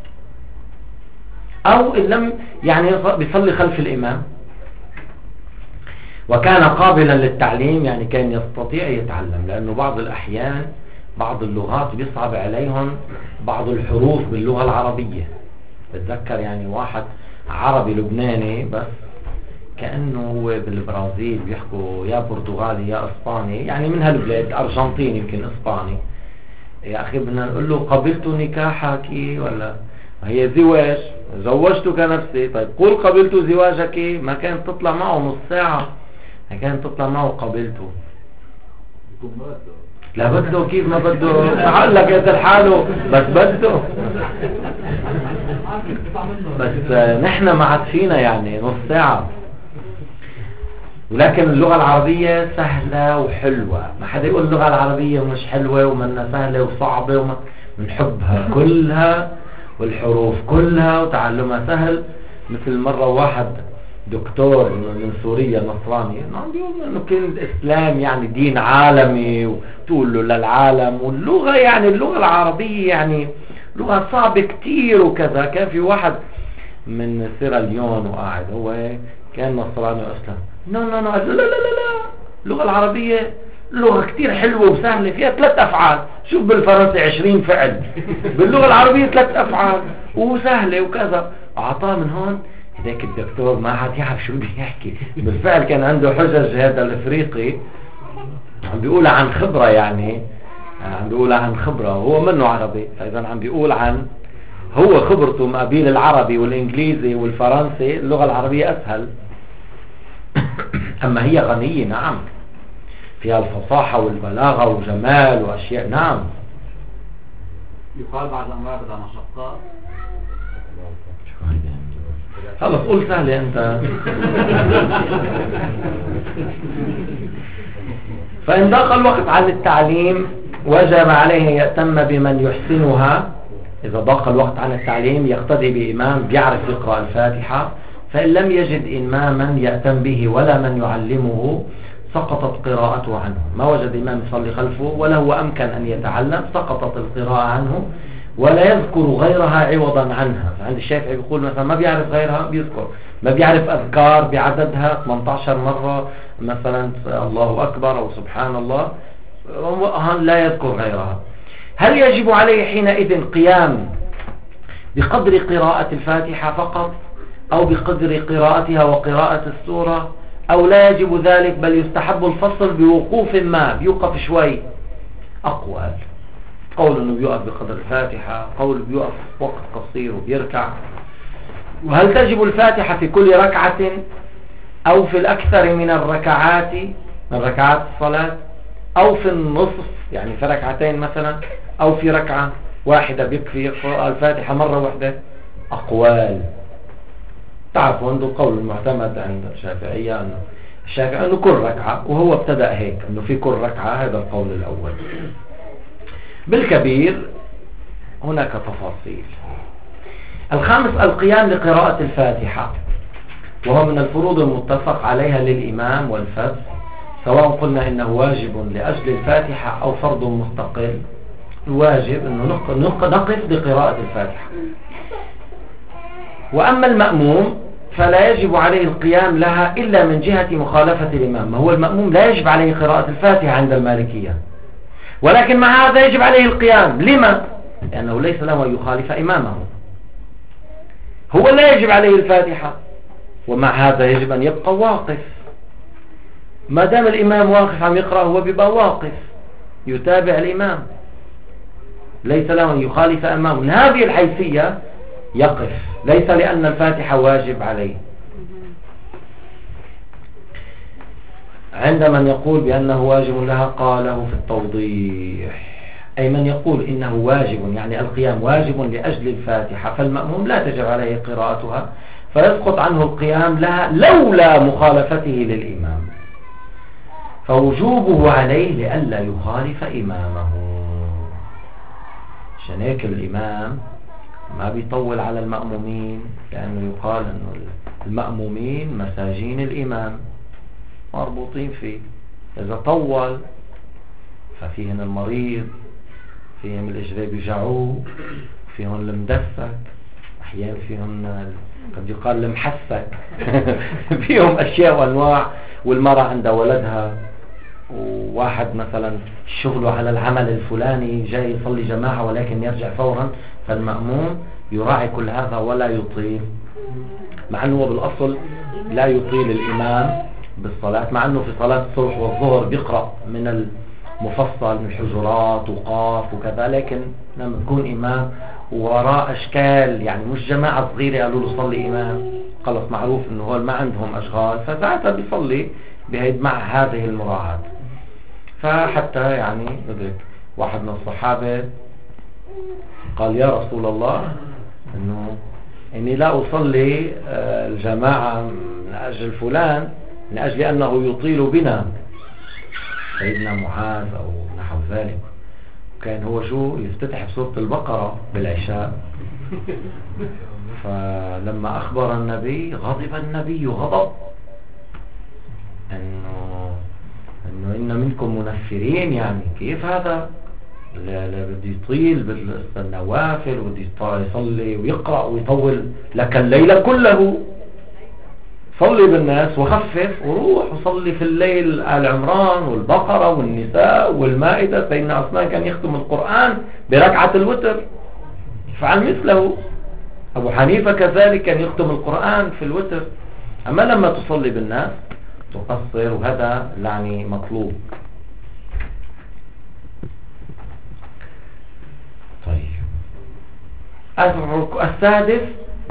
أو إن لم يعني بيصلي خلف الإمام. وكان قابلا للتعليم، يعني كان يستطيع يتعلم، لأنه بعض الأحيان بعض اللغات بيصعب عليهم بعض الحروف باللغة العربية. بتذكر يعني واحد عربي لبناني بس كأنه هو بالبرازيل بيحكوا يا برتغالي يا اسباني، يعني من هالبلاد، ارجنتيني يمكن اسباني. يا اخي بدنا نقول له قبلت نكاحك ولا هي زواج، زوجتك نفسي، طيب قول قبلت زواجك، ما كانت تطلع معه نص ساعة، ما كانت تطلع معه قبلته. لا بده، كيف ما بده؟ تعال لك يا حاله، بس بده بس نحن ما عاد فينا يعني نص ساعة. ولكن اللغة العربية سهلة وحلوة، ما حدا يقول اللغة العربية مش حلوة ومنها سهلة وصعبة، وما بنحبها كلها والحروف كلها وتعلمها سهل. مثل مرة واحد دكتور من سوريا نصراني عم بيقول انه كان الاسلام يعني دين عالمي وتقول له للعالم، واللغة يعني اللغة العربية يعني لغة صعبة كتير وكذا. كان في واحد من سيراليون وقاعد هو كان نصراني واسلم، نو نو نو لا لا لا لا اللغة العربية لغة كتير حلوة وسهلة، فيها ثلاث افعال. شوف بالفرنسي عشرين فعل، باللغة العربية ثلاث افعال وسهلة وكذا. اعطاه من هون هذاك الدكتور ما عاد يعرف شو بده يحكي. بالفعل كان عنده حجج هذا الافريقي عم بيقول عن خبرة، يعني عم بيقول عن خبرة وهو منه عربي، فاذا عم بيقول عن هو خبرته ما بين العربي والانجليزي والفرنسي، اللغة العربية اسهل. اما هي غنية نعم، فيها الفصاحة والبلاغة وجمال واشياء نعم. يقال بعد الأمراض إذا مشقات. خلص قول سهلة انت. فإن ضاق الوقت عن التعليم وجب عليه يأتم بمن يحسنها. إذا ضاق الوقت عن التعليم يقتدي بإمام بيعرف يقرأ الفاتحة، فإن لم يجد إماما يأتم به ولا من يعلمه سقطت قراءته عنه. ما وجد إمام يصلي خلفه ولا هو أمكن أن يتعلم، سقطت القراءة عنه ولا يذكر غيرها عوضا عنها. فعند الشافعي بيقول مثلا ما بيعرف غيرها بيذكر، ما بيعرف أذكار بعددها ثمانية عشر مرة مثلا الله أكبر أو سبحان الله، لا يذكر غيرها. هل يجب عليه حينئذ قيام بقدر قراءة الفاتحة فقط، أو بقدر قراءتها وقراءة السورة، أو لا يجب ذلك بل يستحب الفصل بوقوف ما، بيوقف شوي؟ أقوال، قول انه بيوقف بقدر الفاتحة، قول بيوقف وقت قصير وبيركع. وهل تجب الفاتحة في كل ركعة او في الاكثر من الركعات من ركعات الصلاة، او في النصف يعني في ركعتين مثلا، او في ركعة واحدة بيكفي يقرأ الفاتحة مرة واحدة؟ اقوال. تعرفوا عنده قول المعتمد عند الشافعية انه الشافعي انه كل ركعة، وهو ابتدأ هيك انه في كل ركعة، هذا القول الاول. بالكبير هناك تفاصيل. الخامس القيام لقراءة الفاتحة، وهو من الفروض المتفق عليها للإمام والفذ، سواء قلنا إنه واجب لأجل الفاتحة أو فرض مستقل. الواجب أنه نقف لقراءة الفاتحة. وأما المأموم فلا يجب عليه القيام لها إلا من جهة مخالفة الإمام. ما هو المأموم لا يجب عليه قراءة الفاتحة عند المالكية، ولكن مع هذا يجب عليه القيام. لما؟ لأنه ليس له أن يخالف إمامه. هو لا يجب عليه الفاتحة، ومع هذا يجب أن يبقى واقف. ما دام الإمام واقف عم يقرأ هو بيبقى واقف يتابع الإمام، ليس له أن يخالف إمامه. من هذه الحيثية يقف، ليس لأن الفاتحة واجب عليه. عند من يقول بأنه واجب لها قاله في التوضيح، أي من يقول إنه واجب يعني القيام واجب لأجل الفاتحة، فالمأموم لا تجب عليه قراءتها، فيسقط عنه القيام لها لولا مخالفته للإمام، فوجوبه عليه لئلا يخالف إمامه. عشان هيك الإمام ما بيطول على المأمومين، لأنه يقال أنه المأمومين مساجين الإمام مربوطين فيه، إذا طول ففيهن المريض، فيهم الإجري بيجعوه، فيهم المدفك، أحيانا فيهم قد يقال المحسك فيهم أشياء وأنواع. والمرأة عندها ولدها، وواحد مثلا شغله على العمل الفلاني جاي يصلي جماعة ولكن يرجع فورا، فالمأموم يراعي كل هذا ولا يطيل، مع أنه بالأصل لا يطيل الإمام بالصلاة، مع أنه في صلاة الصبح والظهر بيقرأ من المفصل من الحجرات وقاف وكذا، لكن لما يكون إمام وراء أشكال يعني مش جماعة صغيرة قالوا له صلي إمام، خلص معروف أنه هو ما عندهم أشغال، فساعتها بيصلي بهيد مع هذه المراعاة. فحتى يعني ندرك واحد من الصحابة قال يا رسول الله أنه إني لا أصلي الجماعة من أجل فلان، من أجل أنه يطيل بنا، سيدنا معاذ أو نحو ذلك، كان هو شو يفتتح بسورة البقرة بالعشاء. فلما أخبر النبي غضب النبي غضب أنه أنه إن منكم منفرين، يعني كيف هذا؟ لا لا بدي يطيل بالنوافل وبدي يصلي ويقرأ ويطول لك الليل كله، صلي بالناس وخفف وروح وصلي في الليل آل عمران والبقرة والنساء والمائدة. سيدنا عثمان كان يختم القرآن بركعة الوتر، فعل مثله. أبو حنيفة كذلك كان يختم القرآن في الوتر. أما لما تصلي بالناس تقصر، وهذا يعني مطلوب. طيب السادس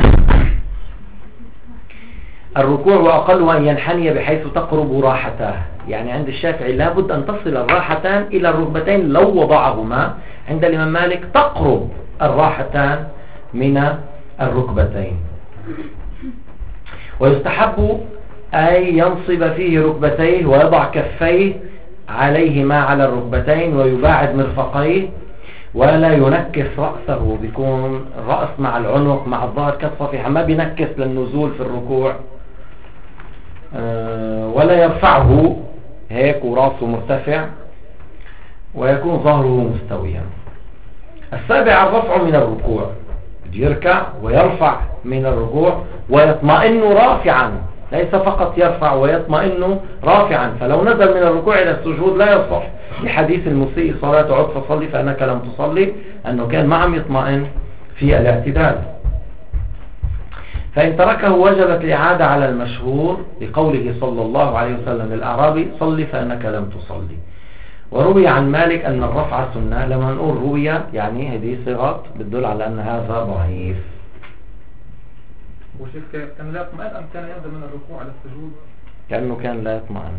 الركوع، وأقل أن ينحني بحيث تقرب راحتاه. يعني عند الشافعي لابد أن تصل الراحتان إلى الركبتين لو وضعهما، عند الإمام مالك تقرب الراحتان من الركبتين. ويستحب أن ينصب فيه ركبتيه ويضع كفيه عليهما على الركبتين ويباعد مرفقيه، ولا ينكس رأسه، بيكون الرأس مع العنق مع الظهر كالصفيحة، ما بينكس للنزول في الركوع، أه ولا يرفعه هيك ورأسه مرتفع، ويكون ظهره مستويا. السابع الرفع من الركوع، يركع ويرفع من الركوع ويطمئن رافعا، ليس فقط يرفع ويطمئن رافعا، فلو نزل من الركوع إلى السجود لا يصح، لحديث المسيء صلاة عد فصلي فأنك لم تصلي، أنه كان معهم يطمئن في الاعتدال. فإن تركه وجبت الإعادة على المشهور لقوله صلى الله عليه وسلم للأعرابي صلي فأنك لم تصلي. وروي عن مالك أن الرفع سنة. لما نقول روي يعني هذه صيغة بتدل على أن هذا ضعيف. وشيخ كان لا يطمئن أم كان ينزل من الركوع على السجود؟ كأنه كان لا يطمئن.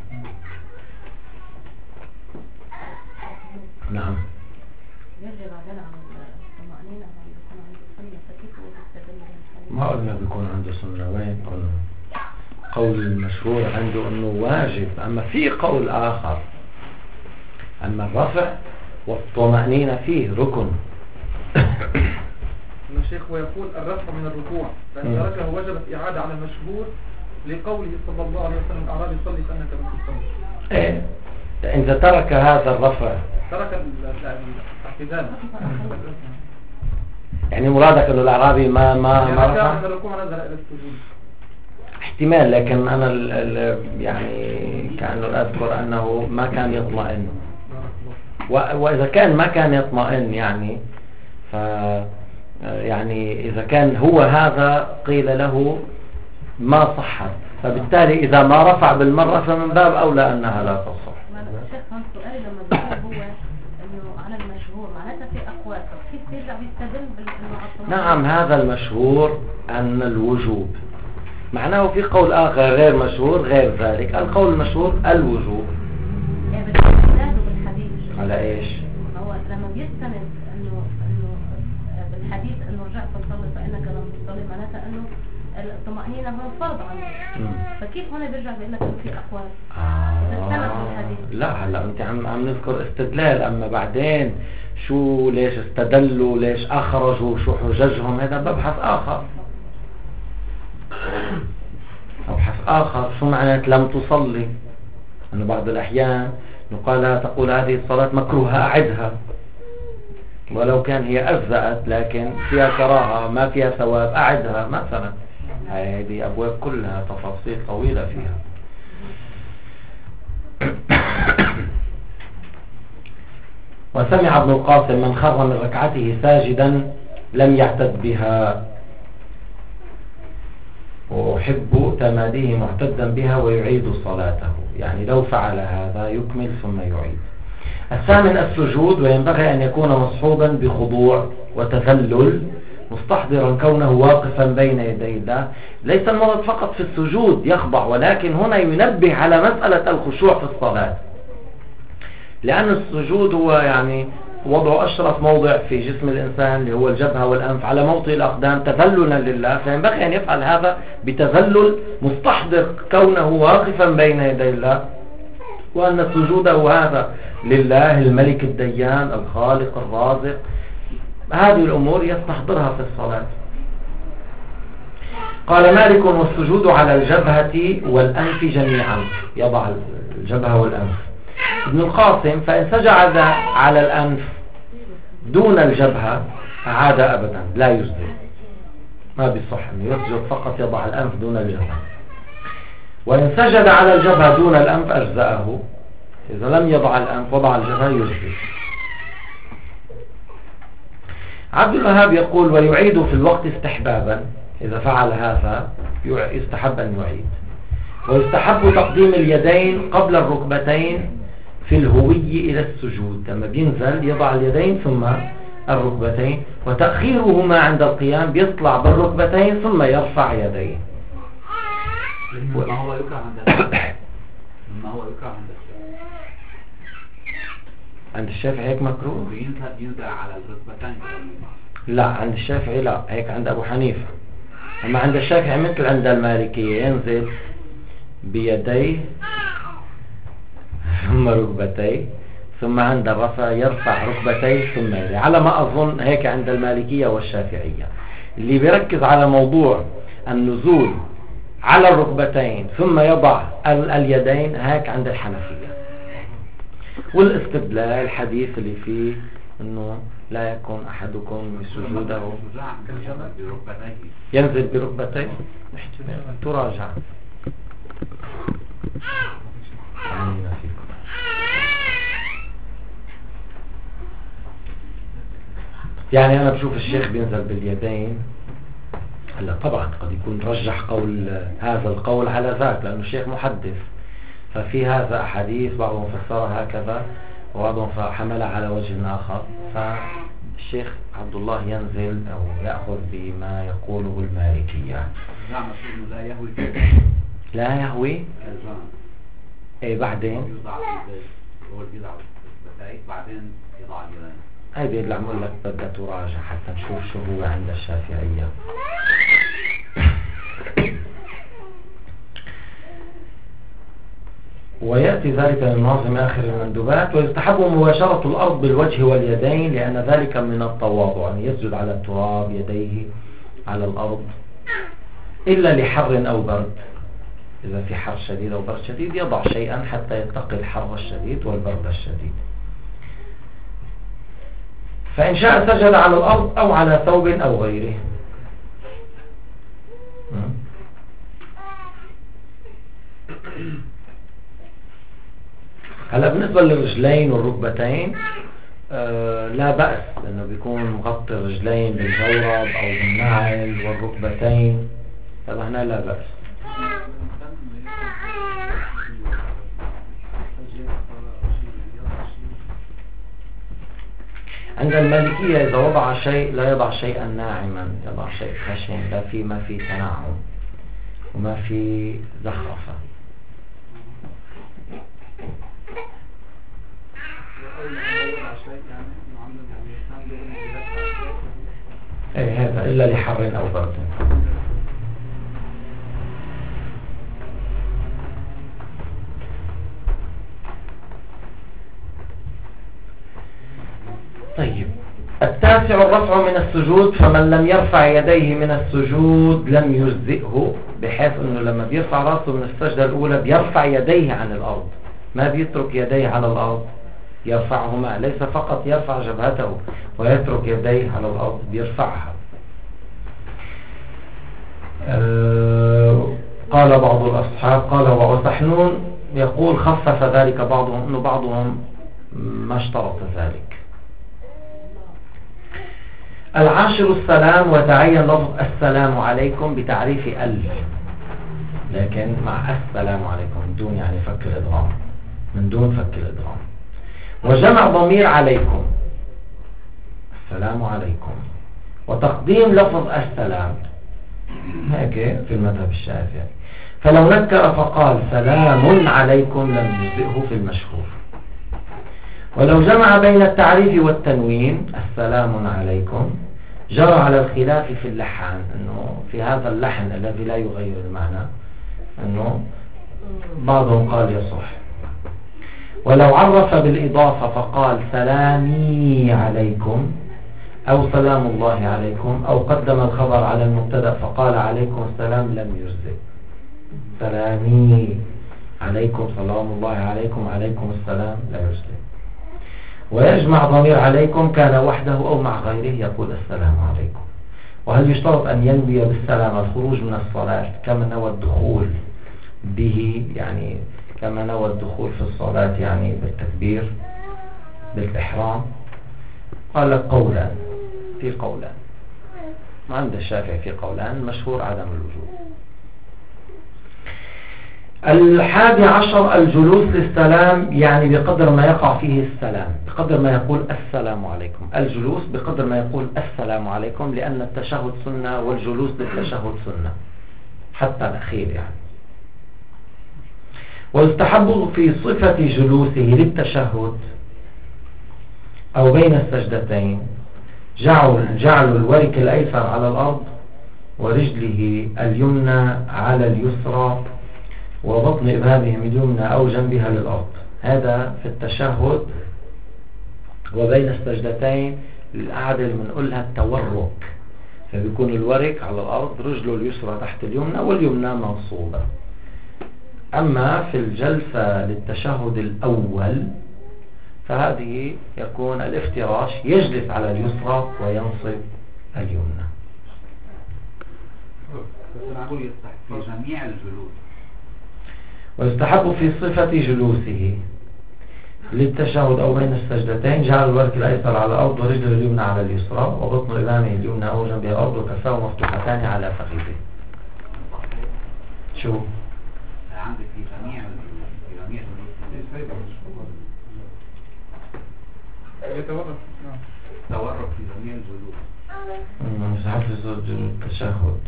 نعم. يجب علينا الطمأنينة أن يكون عنده سنة فكيف يستدل؟ ما قلنا بيكون عنده سنة، وين قلنا؟ قول المشهور عنده أنه واجب، أما في قول آخر أما الرفع والطمأنينة فيه ركن. الشيخ ويقول الرفع من الركوع فإن تركه وجبت إعادة على المشهور لقوله صلى الله عليه وسلم الأعرابي صلي فأنك لم تصلي. إيه إذا ترك هذا الرفع ترك الاعتدال، يعني مرادك أنه الأعرابي ما ما ما رفع من الركوع نزل إلى السجود احتمال، لكن أنا ال ال يعني كأنه أذكر أنه ما كان يطمئن، وإذا كان ما كان يطمئن يعني ف يعني إذا كان هو هذا قيل له ما صحت، فبالتالي إذا ما رفع بالمرة فمن باب أولى أنها لا تصح. شيخ هم سؤالي لما بيقول هو إنه على المشهور معناتها في أقوال، كيف بيرجع بيستدل بالمعطل؟ نعم هذا المشهور أن الوجوب، معناه في قول آخر غير مشهور غير ذلك. القول المشهور الوجوب. إيه بس استدلاله بالحديث على إيش؟ هو لما بيستند إنه إنه بالحديث إنه رجعت تصلي فإنك لم تصلي، معناتها إنه الطمأنينة هون فرض عنه، مم. فكيف هون بيرجع بيقول لك إنه في أقوال؟ آه لا هلا انت عم عم نذكر استدلال، اما بعدين شو ليش استدلوا ليش اخرجوا شو حججهم هذا مبحث اخر. مبحث اخر شو معنات لم تصلي؟ انه بعض الاحيان يقال لها تقول هذه الصلاة مكروهة اعدها، ولو كان هي اجزأت لكن فيها كراهة ما فيها ثواب اعدها مثلا. هذه ابواب كلها تفاصيل طويلة فيها. وسمع ابن القاسم من خر من ركعته ساجدا لم يعتد بها، وأحب تماديه معتدا بها ويعيد صلاته، يعني لو فعل هذا يكمل ثم يعيد. الثامن السجود، وينبغي أن يكون مصحوبا بخضوع وتذلل مستحضرا كونه واقفا بين يدي الله. ليس المرض فقط في السجود يخضع، ولكن هنا ينبه على مسألة الخشوع في الصلاة، لأن السجود هو يعني وضع أشرف موضع في جسم الإنسان اللي هو الجبهة والأنف على موطئ الأقدام تذللا لله، فينبغي أن يفعل هذا بتذلل مستحضر كونه واقفا بين يدي الله، وأن سجوده هذا لله الملك الديان الخالق الرازق. هذه الأمور يستحضرها في الصلاة. قال مالك والسجود على الجبهة والأنف جميعا، يضع الجبهة والأنف. ابن القاسم فإن سجد على الأنف دون الجبهة عاد أبدا لا يسجد، ما بيصح أنه يسجد فقط يضع الأنف دون الجبهة. وإن سجد على الجبهة دون الأنف أجزأه، إذا لم يضع الأنف وضع الجبهة يسجد. عبد الوهاب يقول ويعيد في الوقت استحبابا، إذا فعل هذا يستحب أن يعيد. ويستحب تقديم اليدين قبل الركبتين في الهوي إلى السجود، لما بينزل يضع اليدين ثم الركبتين، وتأخيرهما عند القيام بيطلع بالركبتين ثم يرفع يديه. ما هو يكره عند ما هو يكره عند عند الشافعي هيك مكروه؟ ينزل ينزل على الركبتين. لا عند الشافعي لا، هيك عند أبو حنيفة. أما عند الشافعي مثل عند المالكية ينزل بيديه ثم ركبتيه، ثم عند الرفع يرفع ركبتيه ثم يديه، على ما أظن هيك عند المالكية والشافعية. اللي بيركز على موضوع النزول على الركبتين ثم يضع اليدين هيك عند الحنفية. والاستدلال الحديث اللي فيه انه لا يكون احدكم سجوده ينزل بركبتيه، تراجع يعني انا بشوف الشيخ بينزل باليدين. هلا طبعا قد يكون رجح قول هذا القول على ذاك لانه الشيخ محدث، ففي هذا احاديث بعضهم فسرها هكذا وبعضهم حملها على وجه اخر. فالشيخ عبد الله ينزل او ياخذ بما يقوله المالكيه. لا يهوي لا يهوي اي بعدين هو بيضع بعدين يضع اليدين. هيدي اللي عم اقول لك بدها تراجع حتى نشوف شو هو عند الشافعيه. ويأتي ذلك للناظم آخر المندوبات. ويستحب مباشرة الأرض بالوجه واليدين لأن ذلك من التواضع، يعني يسجد على التراب يديه على الأرض إلا لحر أو برد. إذا في حر شديد أو برد شديد يضع شيئا حتى يتقي الحر الشديد والبرد الشديد. فإن شاء سجد على الأرض أو على ثوب أو غيره. هلا بالنسبة للرجلين والركبتين آه لا بأس لأنه بيكون مغطي الرجلين بالجورب أو بالنعل والركبتين، فهنا لا بأس. عند المالكية إذا وضع شيء لا يضع شيئا ناعما، يضع شيء خشن لا في ما في تناعم وما في زخرفة. ايه هذا إلا لحر أو برد. طيب التاسع الرفع من السجود، فمن لم يرفع يديه من السجود لم يجزئه، بحيث انه لما بيرفع راسه من السجدة الاولى بيرفع يديه عن الارض، ما بيترك يديه على الارض، يرفعهما، ليس فقط يرفع جبهته ويترك يديه على الارض، بيرفعها. أه قال بعض الاصحاب، قال وسحنون يقول خفف ذلك بعضهم، انه بعضهم ما اشترط ذلك. العاشر السلام، وتعين لفظ السلام عليكم بتعريف ألف، لكن مع السلام عليكم من دون يعني فك الإدغام، من دون فك الإدغام. وجمع ضمير عليكم، السلام عليكم، وتقديم لفظ السلام هيك في المذهب الشافعي. فلو نكر فقال سلام عليكم لم يجزئه في المشهور. ولو جمع بين التعريف والتنوين السلام عليكم جرى على الخلاف في اللحن، انه في هذا اللحن الذي لا يغير المعنى انه بعضهم قال يصح. ولو عرف بالإضافة فقال سلامي عليكم أو سلام الله عليكم، أو قدم الخبر على المبتدأ فقال عليكم السلام لم يجزئ. سلامي عليكم، سلام الله عليكم، عليكم السلام لا يجزئ. ويجمع ضمير عليكم كان وحده أو مع غيره يقول السلام عليكم. وهل يشترط أن ينوي بالسلام الخروج من الصلاة كما نوى الدخول به، يعني كما نوى الدخول في الصلاة يعني بالتكبير بالإحرام؟ قال لك قولان، في قولان، ما عند الشافعي في قولان، مشهور عدم الوجوب. الحادي عشر الجلوس للسلام، يعني بقدر ما يقع فيه السلام، بقدر ما يقول السلام عليكم. الجلوس بقدر ما يقول السلام عليكم، لأن التشهد سنة والجلوس للتشهد سنة حتى الأخير يعني. ويستحب في صفة جلوسه للتشهد أو بين السجدتين جعل, جعل الورك الأيسر على الأرض ورجله اليمنى على اليسرى وبطن إبهامهم اليمنى أو جنبها للأرض. هذا في التشهد وبين السجدتين. القعدة اللي بنقولها التورك، فبيكون الورك على الأرض، رجله اليسرى تحت اليمنى واليمنى منصوبة. أما في الجلسة للتشهد الأول فهذه يكون الافتراش، يجلس على اليسرى وينصب اليمنى. في جميع الجلوس. ويستحب في صفة جلوسه للتشهد أو بين السجدتين جعل الورك الأيسر على الأرض ورجله اليمنى على اليسرى وبطن إمامه اليمنى أو جنبه الأرض وكفاه مفتوحتان على فخذه. شو؟ عندك في جميع في جميع الجلوس يتورط تورط في جميع الجلوس. يستحب في التشهد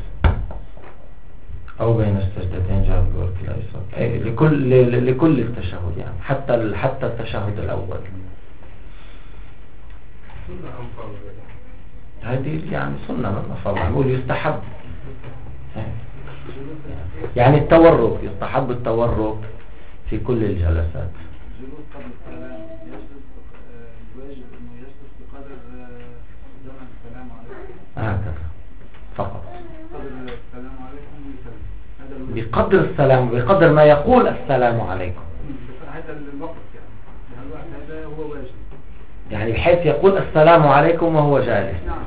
أو بين السجدتين جعل الورك الأيسر، أي لكل لكل التشهد يعني، حتى حتى التشهد الأول. هذه يعني سنة من فرض، نقول يستحب يعني التورك، يستحب التورك في كل الجلسات. الجلوس قبل السلام يجلس، الواجب انه يجلس بقدر زمن السلام عليكم هكذا فقط، قدر السلام عليكم ويسلم. هذا الواجب. بقدر السلام، بقدر ما يقول السلام عليكم، هذا الوقت يعني الوقت هذا هو واجب، يعني بحيث يقول السلام عليكم وهو جالس. نعم.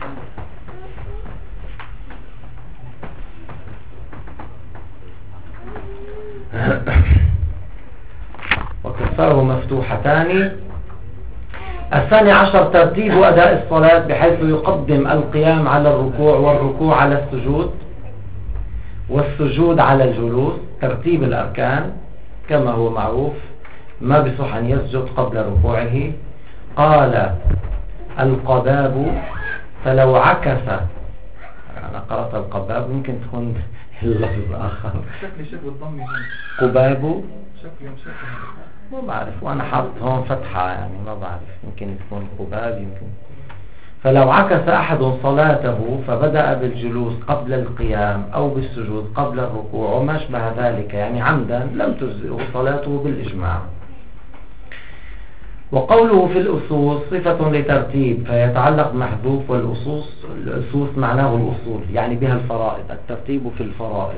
وكفاه مفتوحتان. الثاني عشر ترتيب أداء الصلاة بحيث يقدم القيام على الركوع والركوع على السجود والسجود على الجلوس، ترتيب الأركان كما هو معروف. ما بصح أن يسجد قبل ركوعه. قال القباب فلو عكس، أنا قرأت القباب يمكن تكون اللفظ آخر، شكل شبه الضم هون، قباب شكل يوم شكل ما بعرف، وأنا حاطط هون فتحة يعني ما بعرف، يمكن تكون قباب يمكن. فلو عكس أحد صلاته فبدأ بالجلوس قبل القيام أو بالسجود قبل الركوع وما شبه ذلك يعني عمدا، لم تجزئه صلاته بالإجماع. وقوله في الأسوس صفة لترتيب فيتعلق محذوف، والأسوس الأسوس معناه الأصول يعني بها الفرائض، الترتيب في الفرائض.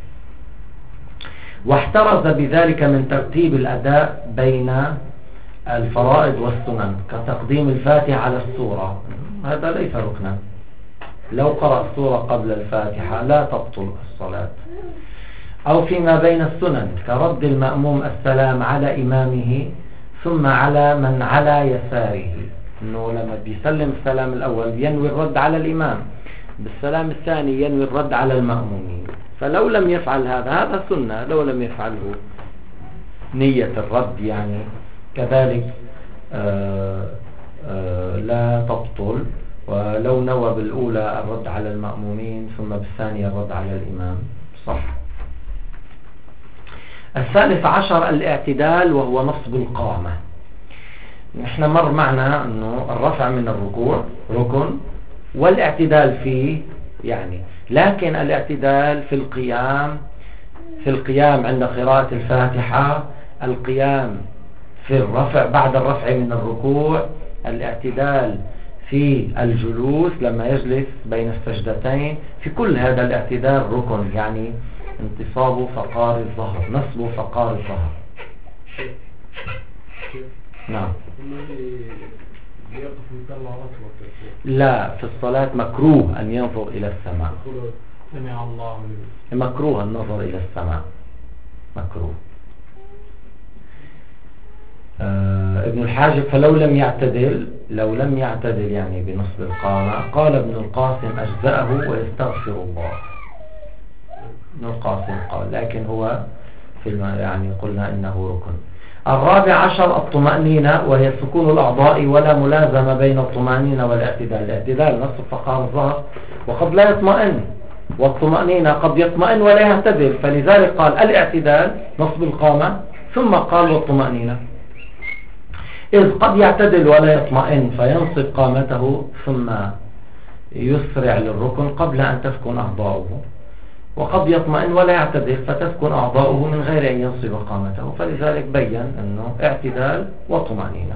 واحترز بذلك من ترتيب الأداء بين الفرائض والسنن كتقديم الفاتحة على السورة، هذا ليس ركنا، لو قرأ السورة قبل الفاتحة لا تبطل الصلاة. أو فيما بين السنن كرد المأموم السلام على إمامه ثم على من على يساره، إنه لما بيسلم السلام الأول ينوي الرد على الإمام، بالسلام الثاني ينوي الرد على المأمومين. فلو لم يفعل هذا هذا سنة، لو لم يفعله نية الرد يعني كذلك آآ آآ لا تبطل. ولو نوى بالأولى الرد على المأمومين ثم بالثانية الرد على الإمام صح. الثالث عشر الاعتدال وهو نصب القامة. نحن مر معنا أنه الرفع من الركوع ركن والاعتدال فيه يعني، لكن الاعتدال في القيام في القيام عند قراءة الفاتحة، القيام في الرفع بعد الرفع من الركوع، الاعتدال في الجلوس لما يجلس بين السجدتين، في كل هذا الاعتدال ركن يعني انتصاب فقار الظهر، نصب فقار الظهر. نعم. لا، في الصلاة مكروه أن ينظر إلى السماء، سمع الله مكروه النظر إلى السماء، مكروه. آه ابن الحاجب فلو لم يعتدل لو لم يعتدل يعني بنصب القامة، قال ابن القاسم أجزأه ويستغفر الله. ابن القاسم قال، لكن هو في الم... يعني قلنا إنه ركن. الرابع عشر الطمأنينة وهي سكون الأعضاء ولا ملازمة بين الطمأنينة والاعتدال. الاعتدال نصب فقار الظهر وقد لا يطمئن، والطمأنينة قد يطمئن ولا يعتدل، فلذلك قال الاعتدال نصب القامة ثم قال والطمأنينة، إذ قد يعتدل ولا يطمئن فينصب قامته ثم يسرع للركن قبل أن تسكن أعضاؤه، وقد يطمئن ولا يعتدل فتسكن أعضاؤه من غير أن ينصب قامته، فلذلك بيّن أنه اعتدال وطمأنينة.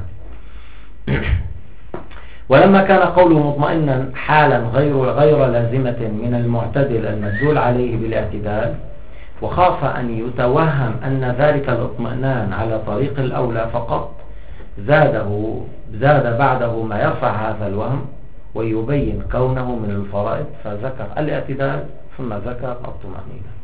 ولما كان قوله مطمئنا حالا غير غير لازمة من المعتدل المدلول عليه بالاعتدال، وخاف أن يتوهم أن ذلك الاطمئنان على طريق الأولى فقط، زاده زاد بعده ما يرفع هذا الوهم ويبين كونه من الفرائض، فذكر الاعتدال ثم ذكر الطمأنينة.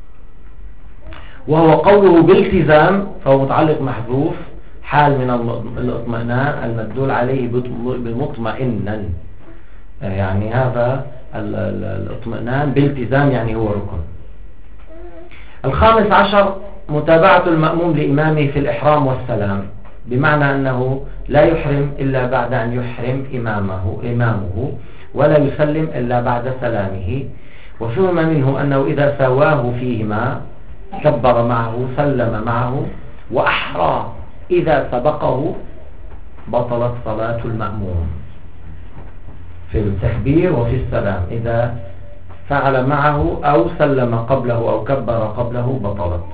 وهو قوله بالتزام فهو متعلق محذوف حال من الاطمئنان المدلول عليه بمطمئنا، يعني هذا الاطمئنان بالتزام يعني هو ركن. الخامس عشر متابعة المأموم لإمامه في الإحرام والسلام، بمعنى أنه لا يحرم إلا بعد أن يحرم إمامه, إمامه ولا يسلم إلا بعد سلامه. وفهم منه أنه إذا سواه فيهما كبر معه سلم معه وأحرى إذا سبقه بطلت صلاة المأموم في التكبير وفي السلام، إذا فعل معه أو سلم قبله أو كبر قبله بطلت.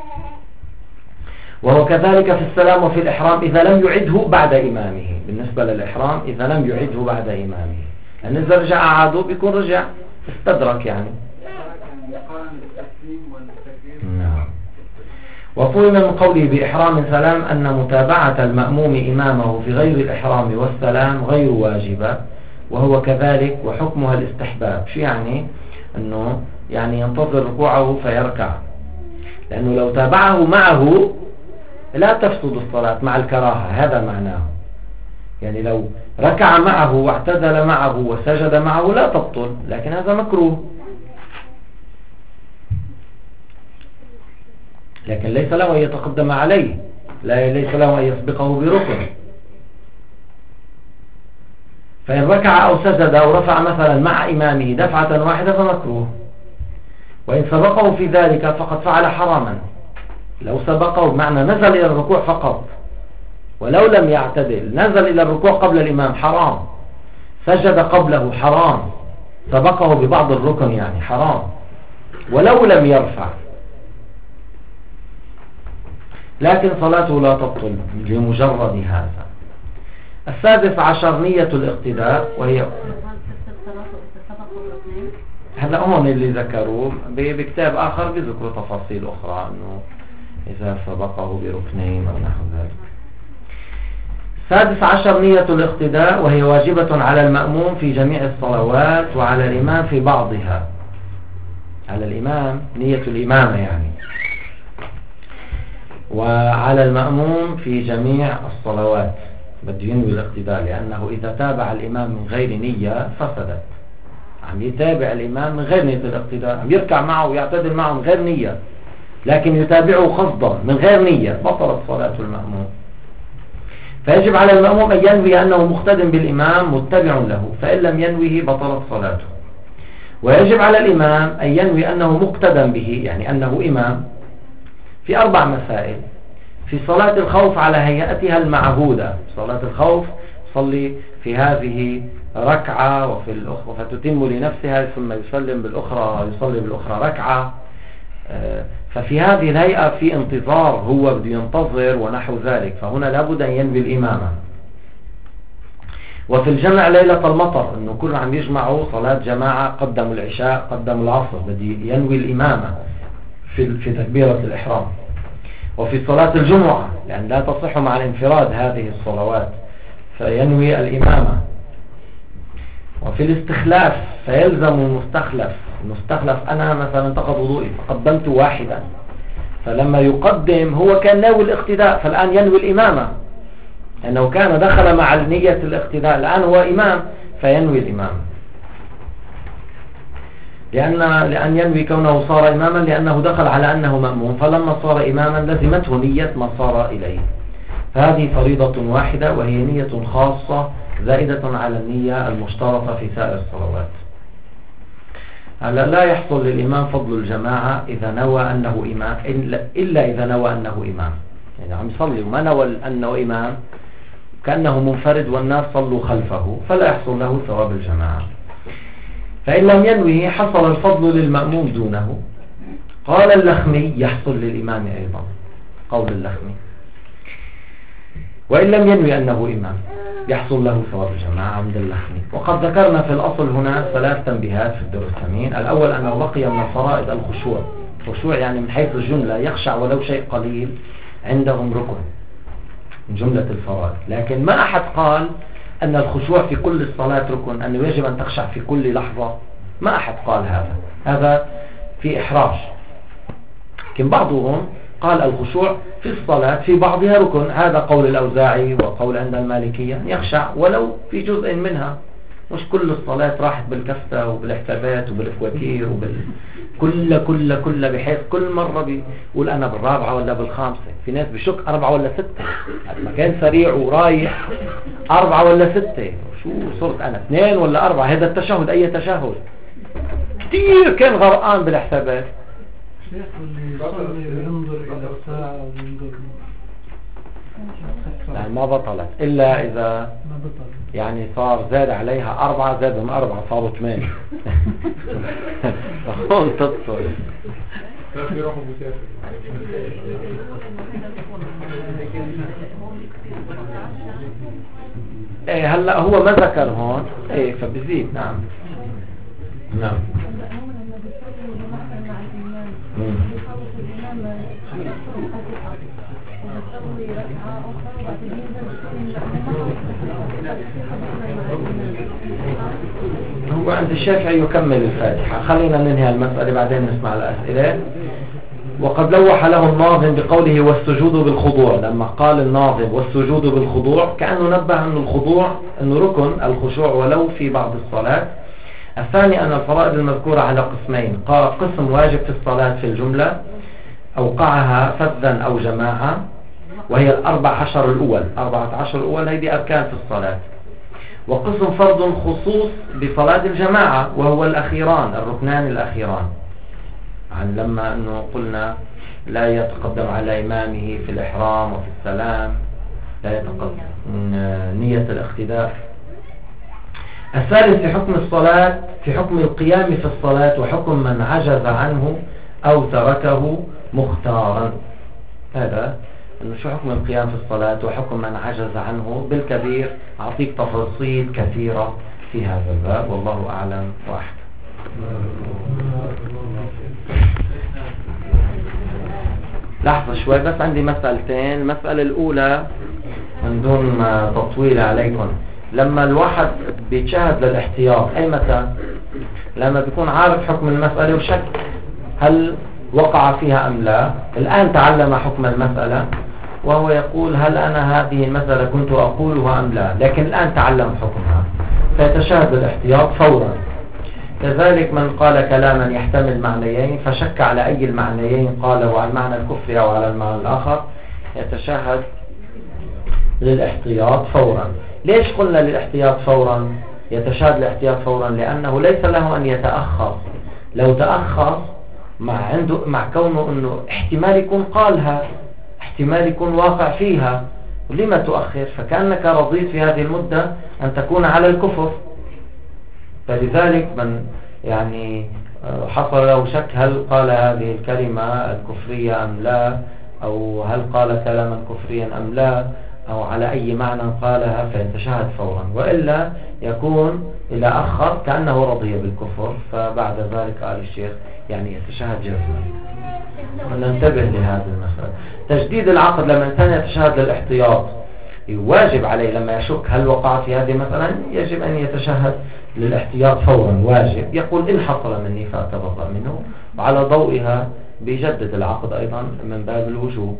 وهو كذلك في السلام وفي الإحرام إذا لم يعده بعد إمامه. بالنسبة للإحرام إذا لم يعده بعد إمامه، لأن إذا رجع عاده بيكون رجع استدرك يعني. نعم. وفهم من قوله بإحرام سلام أن متابعة المأموم إمامه في غير الإحرام والسلام غير واجبة، وهو كذلك وحكمها الاستحباب. شو يعني؟ أنه يعني ينتظر ركوعه فيركع، لأنه لو تابعه معه لا تفسد الصلاة مع الكراهة، هذا معناه. يعني لو ركع معه واعتدل معه وسجد معه لا تبطل، لكن هذا مكروه، لكن ليس له أن يتقدم عليه، لا ليس له أن يسبقه بركن. فإن ركع أو سجد أو رفع مثلا مع إمامه دفعة واحدة فمكروه، وإن سبقه في ذلك فقد فعل حراما. لو سبقه بمعنى نزل إلى الركوع فقط ولو لم يعتدل، نزل إلى الركوع قبل الإمام حرام، سجد قبله حرام، سبقه ببعض الركن يعني حرام، ولو لم يرفع، لكن صلاته لا تبطل لمجرد هذا. السادس عشر نية الاقتداء، وهي هلا هون اللي ذكروه بكتاب آخر بذكروا تفاصيل أخرى أنه إذا سبقه بركنين أو نحو ذلك. السادس عشر نية الاقتداء، وهي واجبة على المأموم في جميع الصلوات وعلى الإمام في بعضها. على الإمام نية الإمامة يعني، وعلى المأموم في جميع الصلوات بده ينوي الاقتداء، لأنه إذا تابع الإمام من غير نية فسدت. عم يتابع الإمام من غير نية الاقتداء، عم يركع معه ويعتدل معه من غير نية، لكن يتابعه قصدا من غير نية، بطلت صلاة المأموم. فيجب على المأموم أن ينوي أنه مقتد بالإمام متبع له، فإن لم ينويه بطلت صلاته. ويجب على الإمام أن ينوي أنه مقتدى به، يعني أنه إمام، في أربع مسائل. في صلاة الخوف على هيئتها المعهودة، صلاة الخوف صلي في هذه ركعة وفي الأخرى فتتم لنفسها ثم يسلم بالأخرى يصلي بالأخرى ركعة. ففي هذه الهيئة في انتظار، هو بده ينتظر ونحو ذلك، فهنا لابد أن ينوي الإمامة. وفي الجمع ليلة المطر، أنه كل عم يجمعوا صلاة جماعة، قدموا العشاء قدموا العصر، بدي ينوي الإمامة في في تكبيرة الإحرام. وفي صلاة الجمعة يعني لا تصح مع الانفراد هذه الصلوات، فينوي الإمامة. وفي الاستخلاف فيلزم المستخلف، المستخلف أنا مثلا انتقض وضوئي فقدمت واحدا، فلما يقدم هو كان ناوي الاقتداء، فالآن ينوي الإمامة، لأنه كان دخل مع نية الاقتداء، الآن هو إمام فينوي الإمامة. لأن لأن ينوي كونه صار إماما، لأنه دخل على أنه مأموم، فلما صار إماما لزمته نية ما صار إليه. فهذه فريضة واحدة، وهي نية خاصة زائدة على النية المشترطة في سائر الصلوات. هلا لا يحصل للإمام فضل الجماعة إذا نوى أنه إمام، إلا إذا نوى أنه إمام، يعني عم يصلي وما نوى أنه إمام، كأنه منفرد والناس صلوا خلفه، فلا يحصل له ثواب الجماعة. فإن لم ينوه حصل الفضل للمأموم دونه. قال اللخمي يحصل للإمام أيضا، قول اللخمي. وإن لم ينوي أنه إمام يحصل له ثواب الجماعة عند اللخمي. وقد ذكرنا في الأصل هنا ثلاث تنبيهات في الدور الثمين. الأول أنه بقي من الفرائض الخشوع، الخشوع يعني من حيث الجملة يخشع ولو شيء قليل، عندهم ركن من جملة الفرائض، لكن ما أحد قال أن الخشوع في كل الصلاة ركن، أنه يجب أن تخشع في كل لحظة، ما أحد قال هذا، هذا في إحراج. لكن بعضهم قال الخشوع في الصلاة في بعضها ركن، هذا قول الأوزاعي وقول عند المالكية، يخشع ولو في جزء منها، مش كل الصلاة راحت بالكفتة وبالحسابات وبالإكواتير وبال كل كل كل بحيث كل مرة بيقول أنا بالرابعة ولا بالخامسة. في ناس بشك أربعة ولا ستة، ما كان سريع ورايح أربعة ولا ستة، شو صرت أنا اثنين ولا أربعة، هذا التشهد أي تشهد، كتير كان غرقان بالحسابات. شيخ اللي يصلي وينظر إلى الساعة وينظر يعني ما بطلت إلا إذا ما بطل، يعني صار زاد عليها أربعة، زادهم أربعة صاروا ثمانية. هون تتصل يروحوا مسافر. ايه هلا هو ما ذكر هون، ايه فبزيد. نعم نعم هو عند الشافعي يكمل الفاتحة. خلينا ننهي المسألة بعدين نسمع الأسئلة. وقد لوح له الناظم بقوله والسجود بالخضوع، لما قال الناظم والسجود بالخضوع كأنه نبه أن الخضوع أنه ركن الخشوع ولو في بعض الصلاة. الثاني أن الفرائض المذكورة على قسمين، قسم واجب في الصلاة في الجملة أوقعها فذا أو جماعة، وهي الأربع عشر الأول، أربعة عشر الأول هذه أركان في الصلاة. وقسم فرض خصوص بصلاة الجماعة وهو الأخيران، الركنان الأخيران، عن لما أنه قلنا لا يتقدم على إمامه في الإحرام وفي السلام، لا يتقدم نية الاقتداء. الثالث في حكم الصلاة، في حكم القيام في الصلاة وحكم من عجز عنه أو تركه مختارا. هذا شو حكم القيام في الصلاة وحكم من عجز عنه بالكبير. أعطيك تفاصيل كثيرة في هذا الباب، والله أعلم وأحكم. لحظة شوي بس، عندي مسألتين. المسألة الأولى من دون ما تطويل عليكم، لما الواحد بيتشهد للاحتياط أي متى؟ لما بيكون عارف حكم المسألة وشك هل وقع فيها أم لا. الآن تعلم حكم المسألة وهو يقول هل أنا هذه المسألة كنت أقولها أم لا، لكن الآن تعلم حكمها فيتشهد للاحتياط فورا. كذلك من قال كلاما يحتمل معنيين فشك على أي المعنيين قاله، على المعنى الكفري أو على المعنى الآخر، يتشهد للاحتياط فورا. ليش قلنا للاحتياط فورا؟ يتشهد للاحتياط فورا لأنه ليس له أن يتأخر. لو تأخر مع عنده مع كونه أنه احتمال يكون قالها، احتمال يكون واقع فيها، لما تؤخر؟ فكأنك رضيت في هذه المدة أن تكون على الكفر. فلذلك من يعني حصل له شك هل قال هذه الكلمة الكفرية أم لا، أو هل قال كلاما كفريا أم لا، أو على أي معنى قالها، فيتشهد فورا. وإلا يكون إلى أخر كأنه رضي بالكفر، فبعد ذلك قال الشيخ يعني يتشهد جزما. وننتبه لهذه المسألة. تجديد العقد لما الإنسان يتشهد للاحتياط واجب عليه لما يشك هل وقعت في هذه مثلا، يجب أن يتشهد للاحتياط فورا، واجب. يقول إن حصل مني فأتبرأ منه، وعلى ضوئها بيجدد العقد أيضا من باب الوجوب.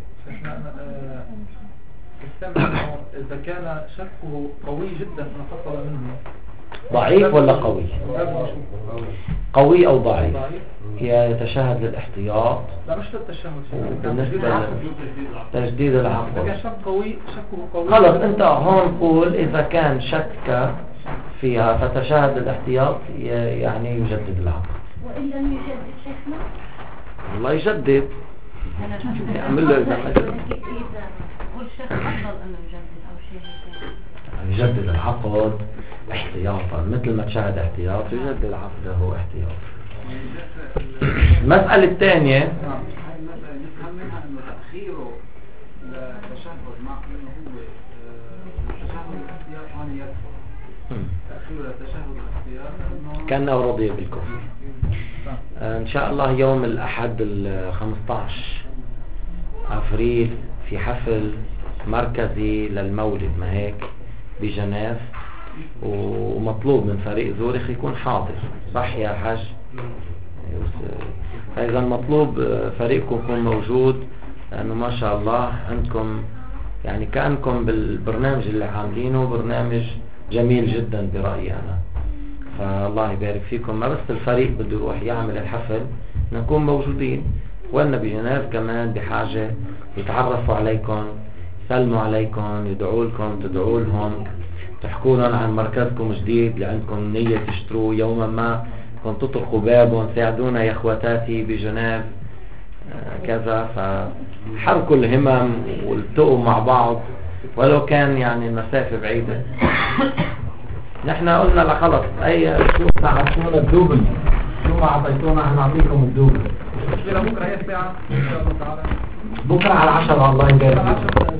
إذا كان شكه قوي جدا أنه حصل منه، ضعيف ولا قوي؟ قوي أو ضعيف؟ هي يتشهد للاحتياط. لا مش للتشهد، بالنسبة لتجديد العقد. إذا كان شك قوي شكه قوي خلص أنت هون قول إذا كان شك فيها فتشهد للاحتياط يعني يجدد العقد. وإن لم يجدد شيخنا والله يجدد. يعمل له إذا ما جدد. قول الشيخ أفضل أنه يجدد أو شيء يجدد العقد احتياطا، مثل ما تشاهد احتياط يجدد عقده احتياطا. المسألة الثانية هاي المسألة نفهم منها انه تأخيره للتشهد مع انه هو التشهد الاحتياط هون يكفر. تأخيره للتشهد الاحتياط كأنه رضي بالكفر. ان شاء الله يوم الأحد الخمسة عشر أفريل في حفل مركزي للمولد، ما هيك بجنيف، ومطلوب من فريق زورخ يكون حاضر، صح يا حاج؟ فإذا مطلوب فريقكم يكون موجود، لأنه ما شاء الله عندكم يعني كأنكم بالبرنامج اللي عاملينه برنامج جميل جدا برأيي أنا. فالله يبارك فيكم. ما بس الفريق بده يروح يعمل الحفل، نكون موجودين. وأنا بجنيف كمان بحاجة يتعرفوا عليكم، يسلموا عليكم، يدعوا لكم، تدعوا لهم، تحكوا لهم عن مركزكم جديد اللي عندكم نية تشتروه يوما ما، كنتوا تطرقوا بابهم، ساعدونا يا اخواتاتي بجنيف كذا. فحركوا الهمم والتقوا مع بعض ولو كان يعني المسافة بعيدة. نحن قلنا لا خلص أي شو تعطونا الدوبل، شو ما عطيتونا هنعطيكم الدوبل. بكرة هي الساعة إن شاء الله تعالى بكرة على عشرة الله يبارك.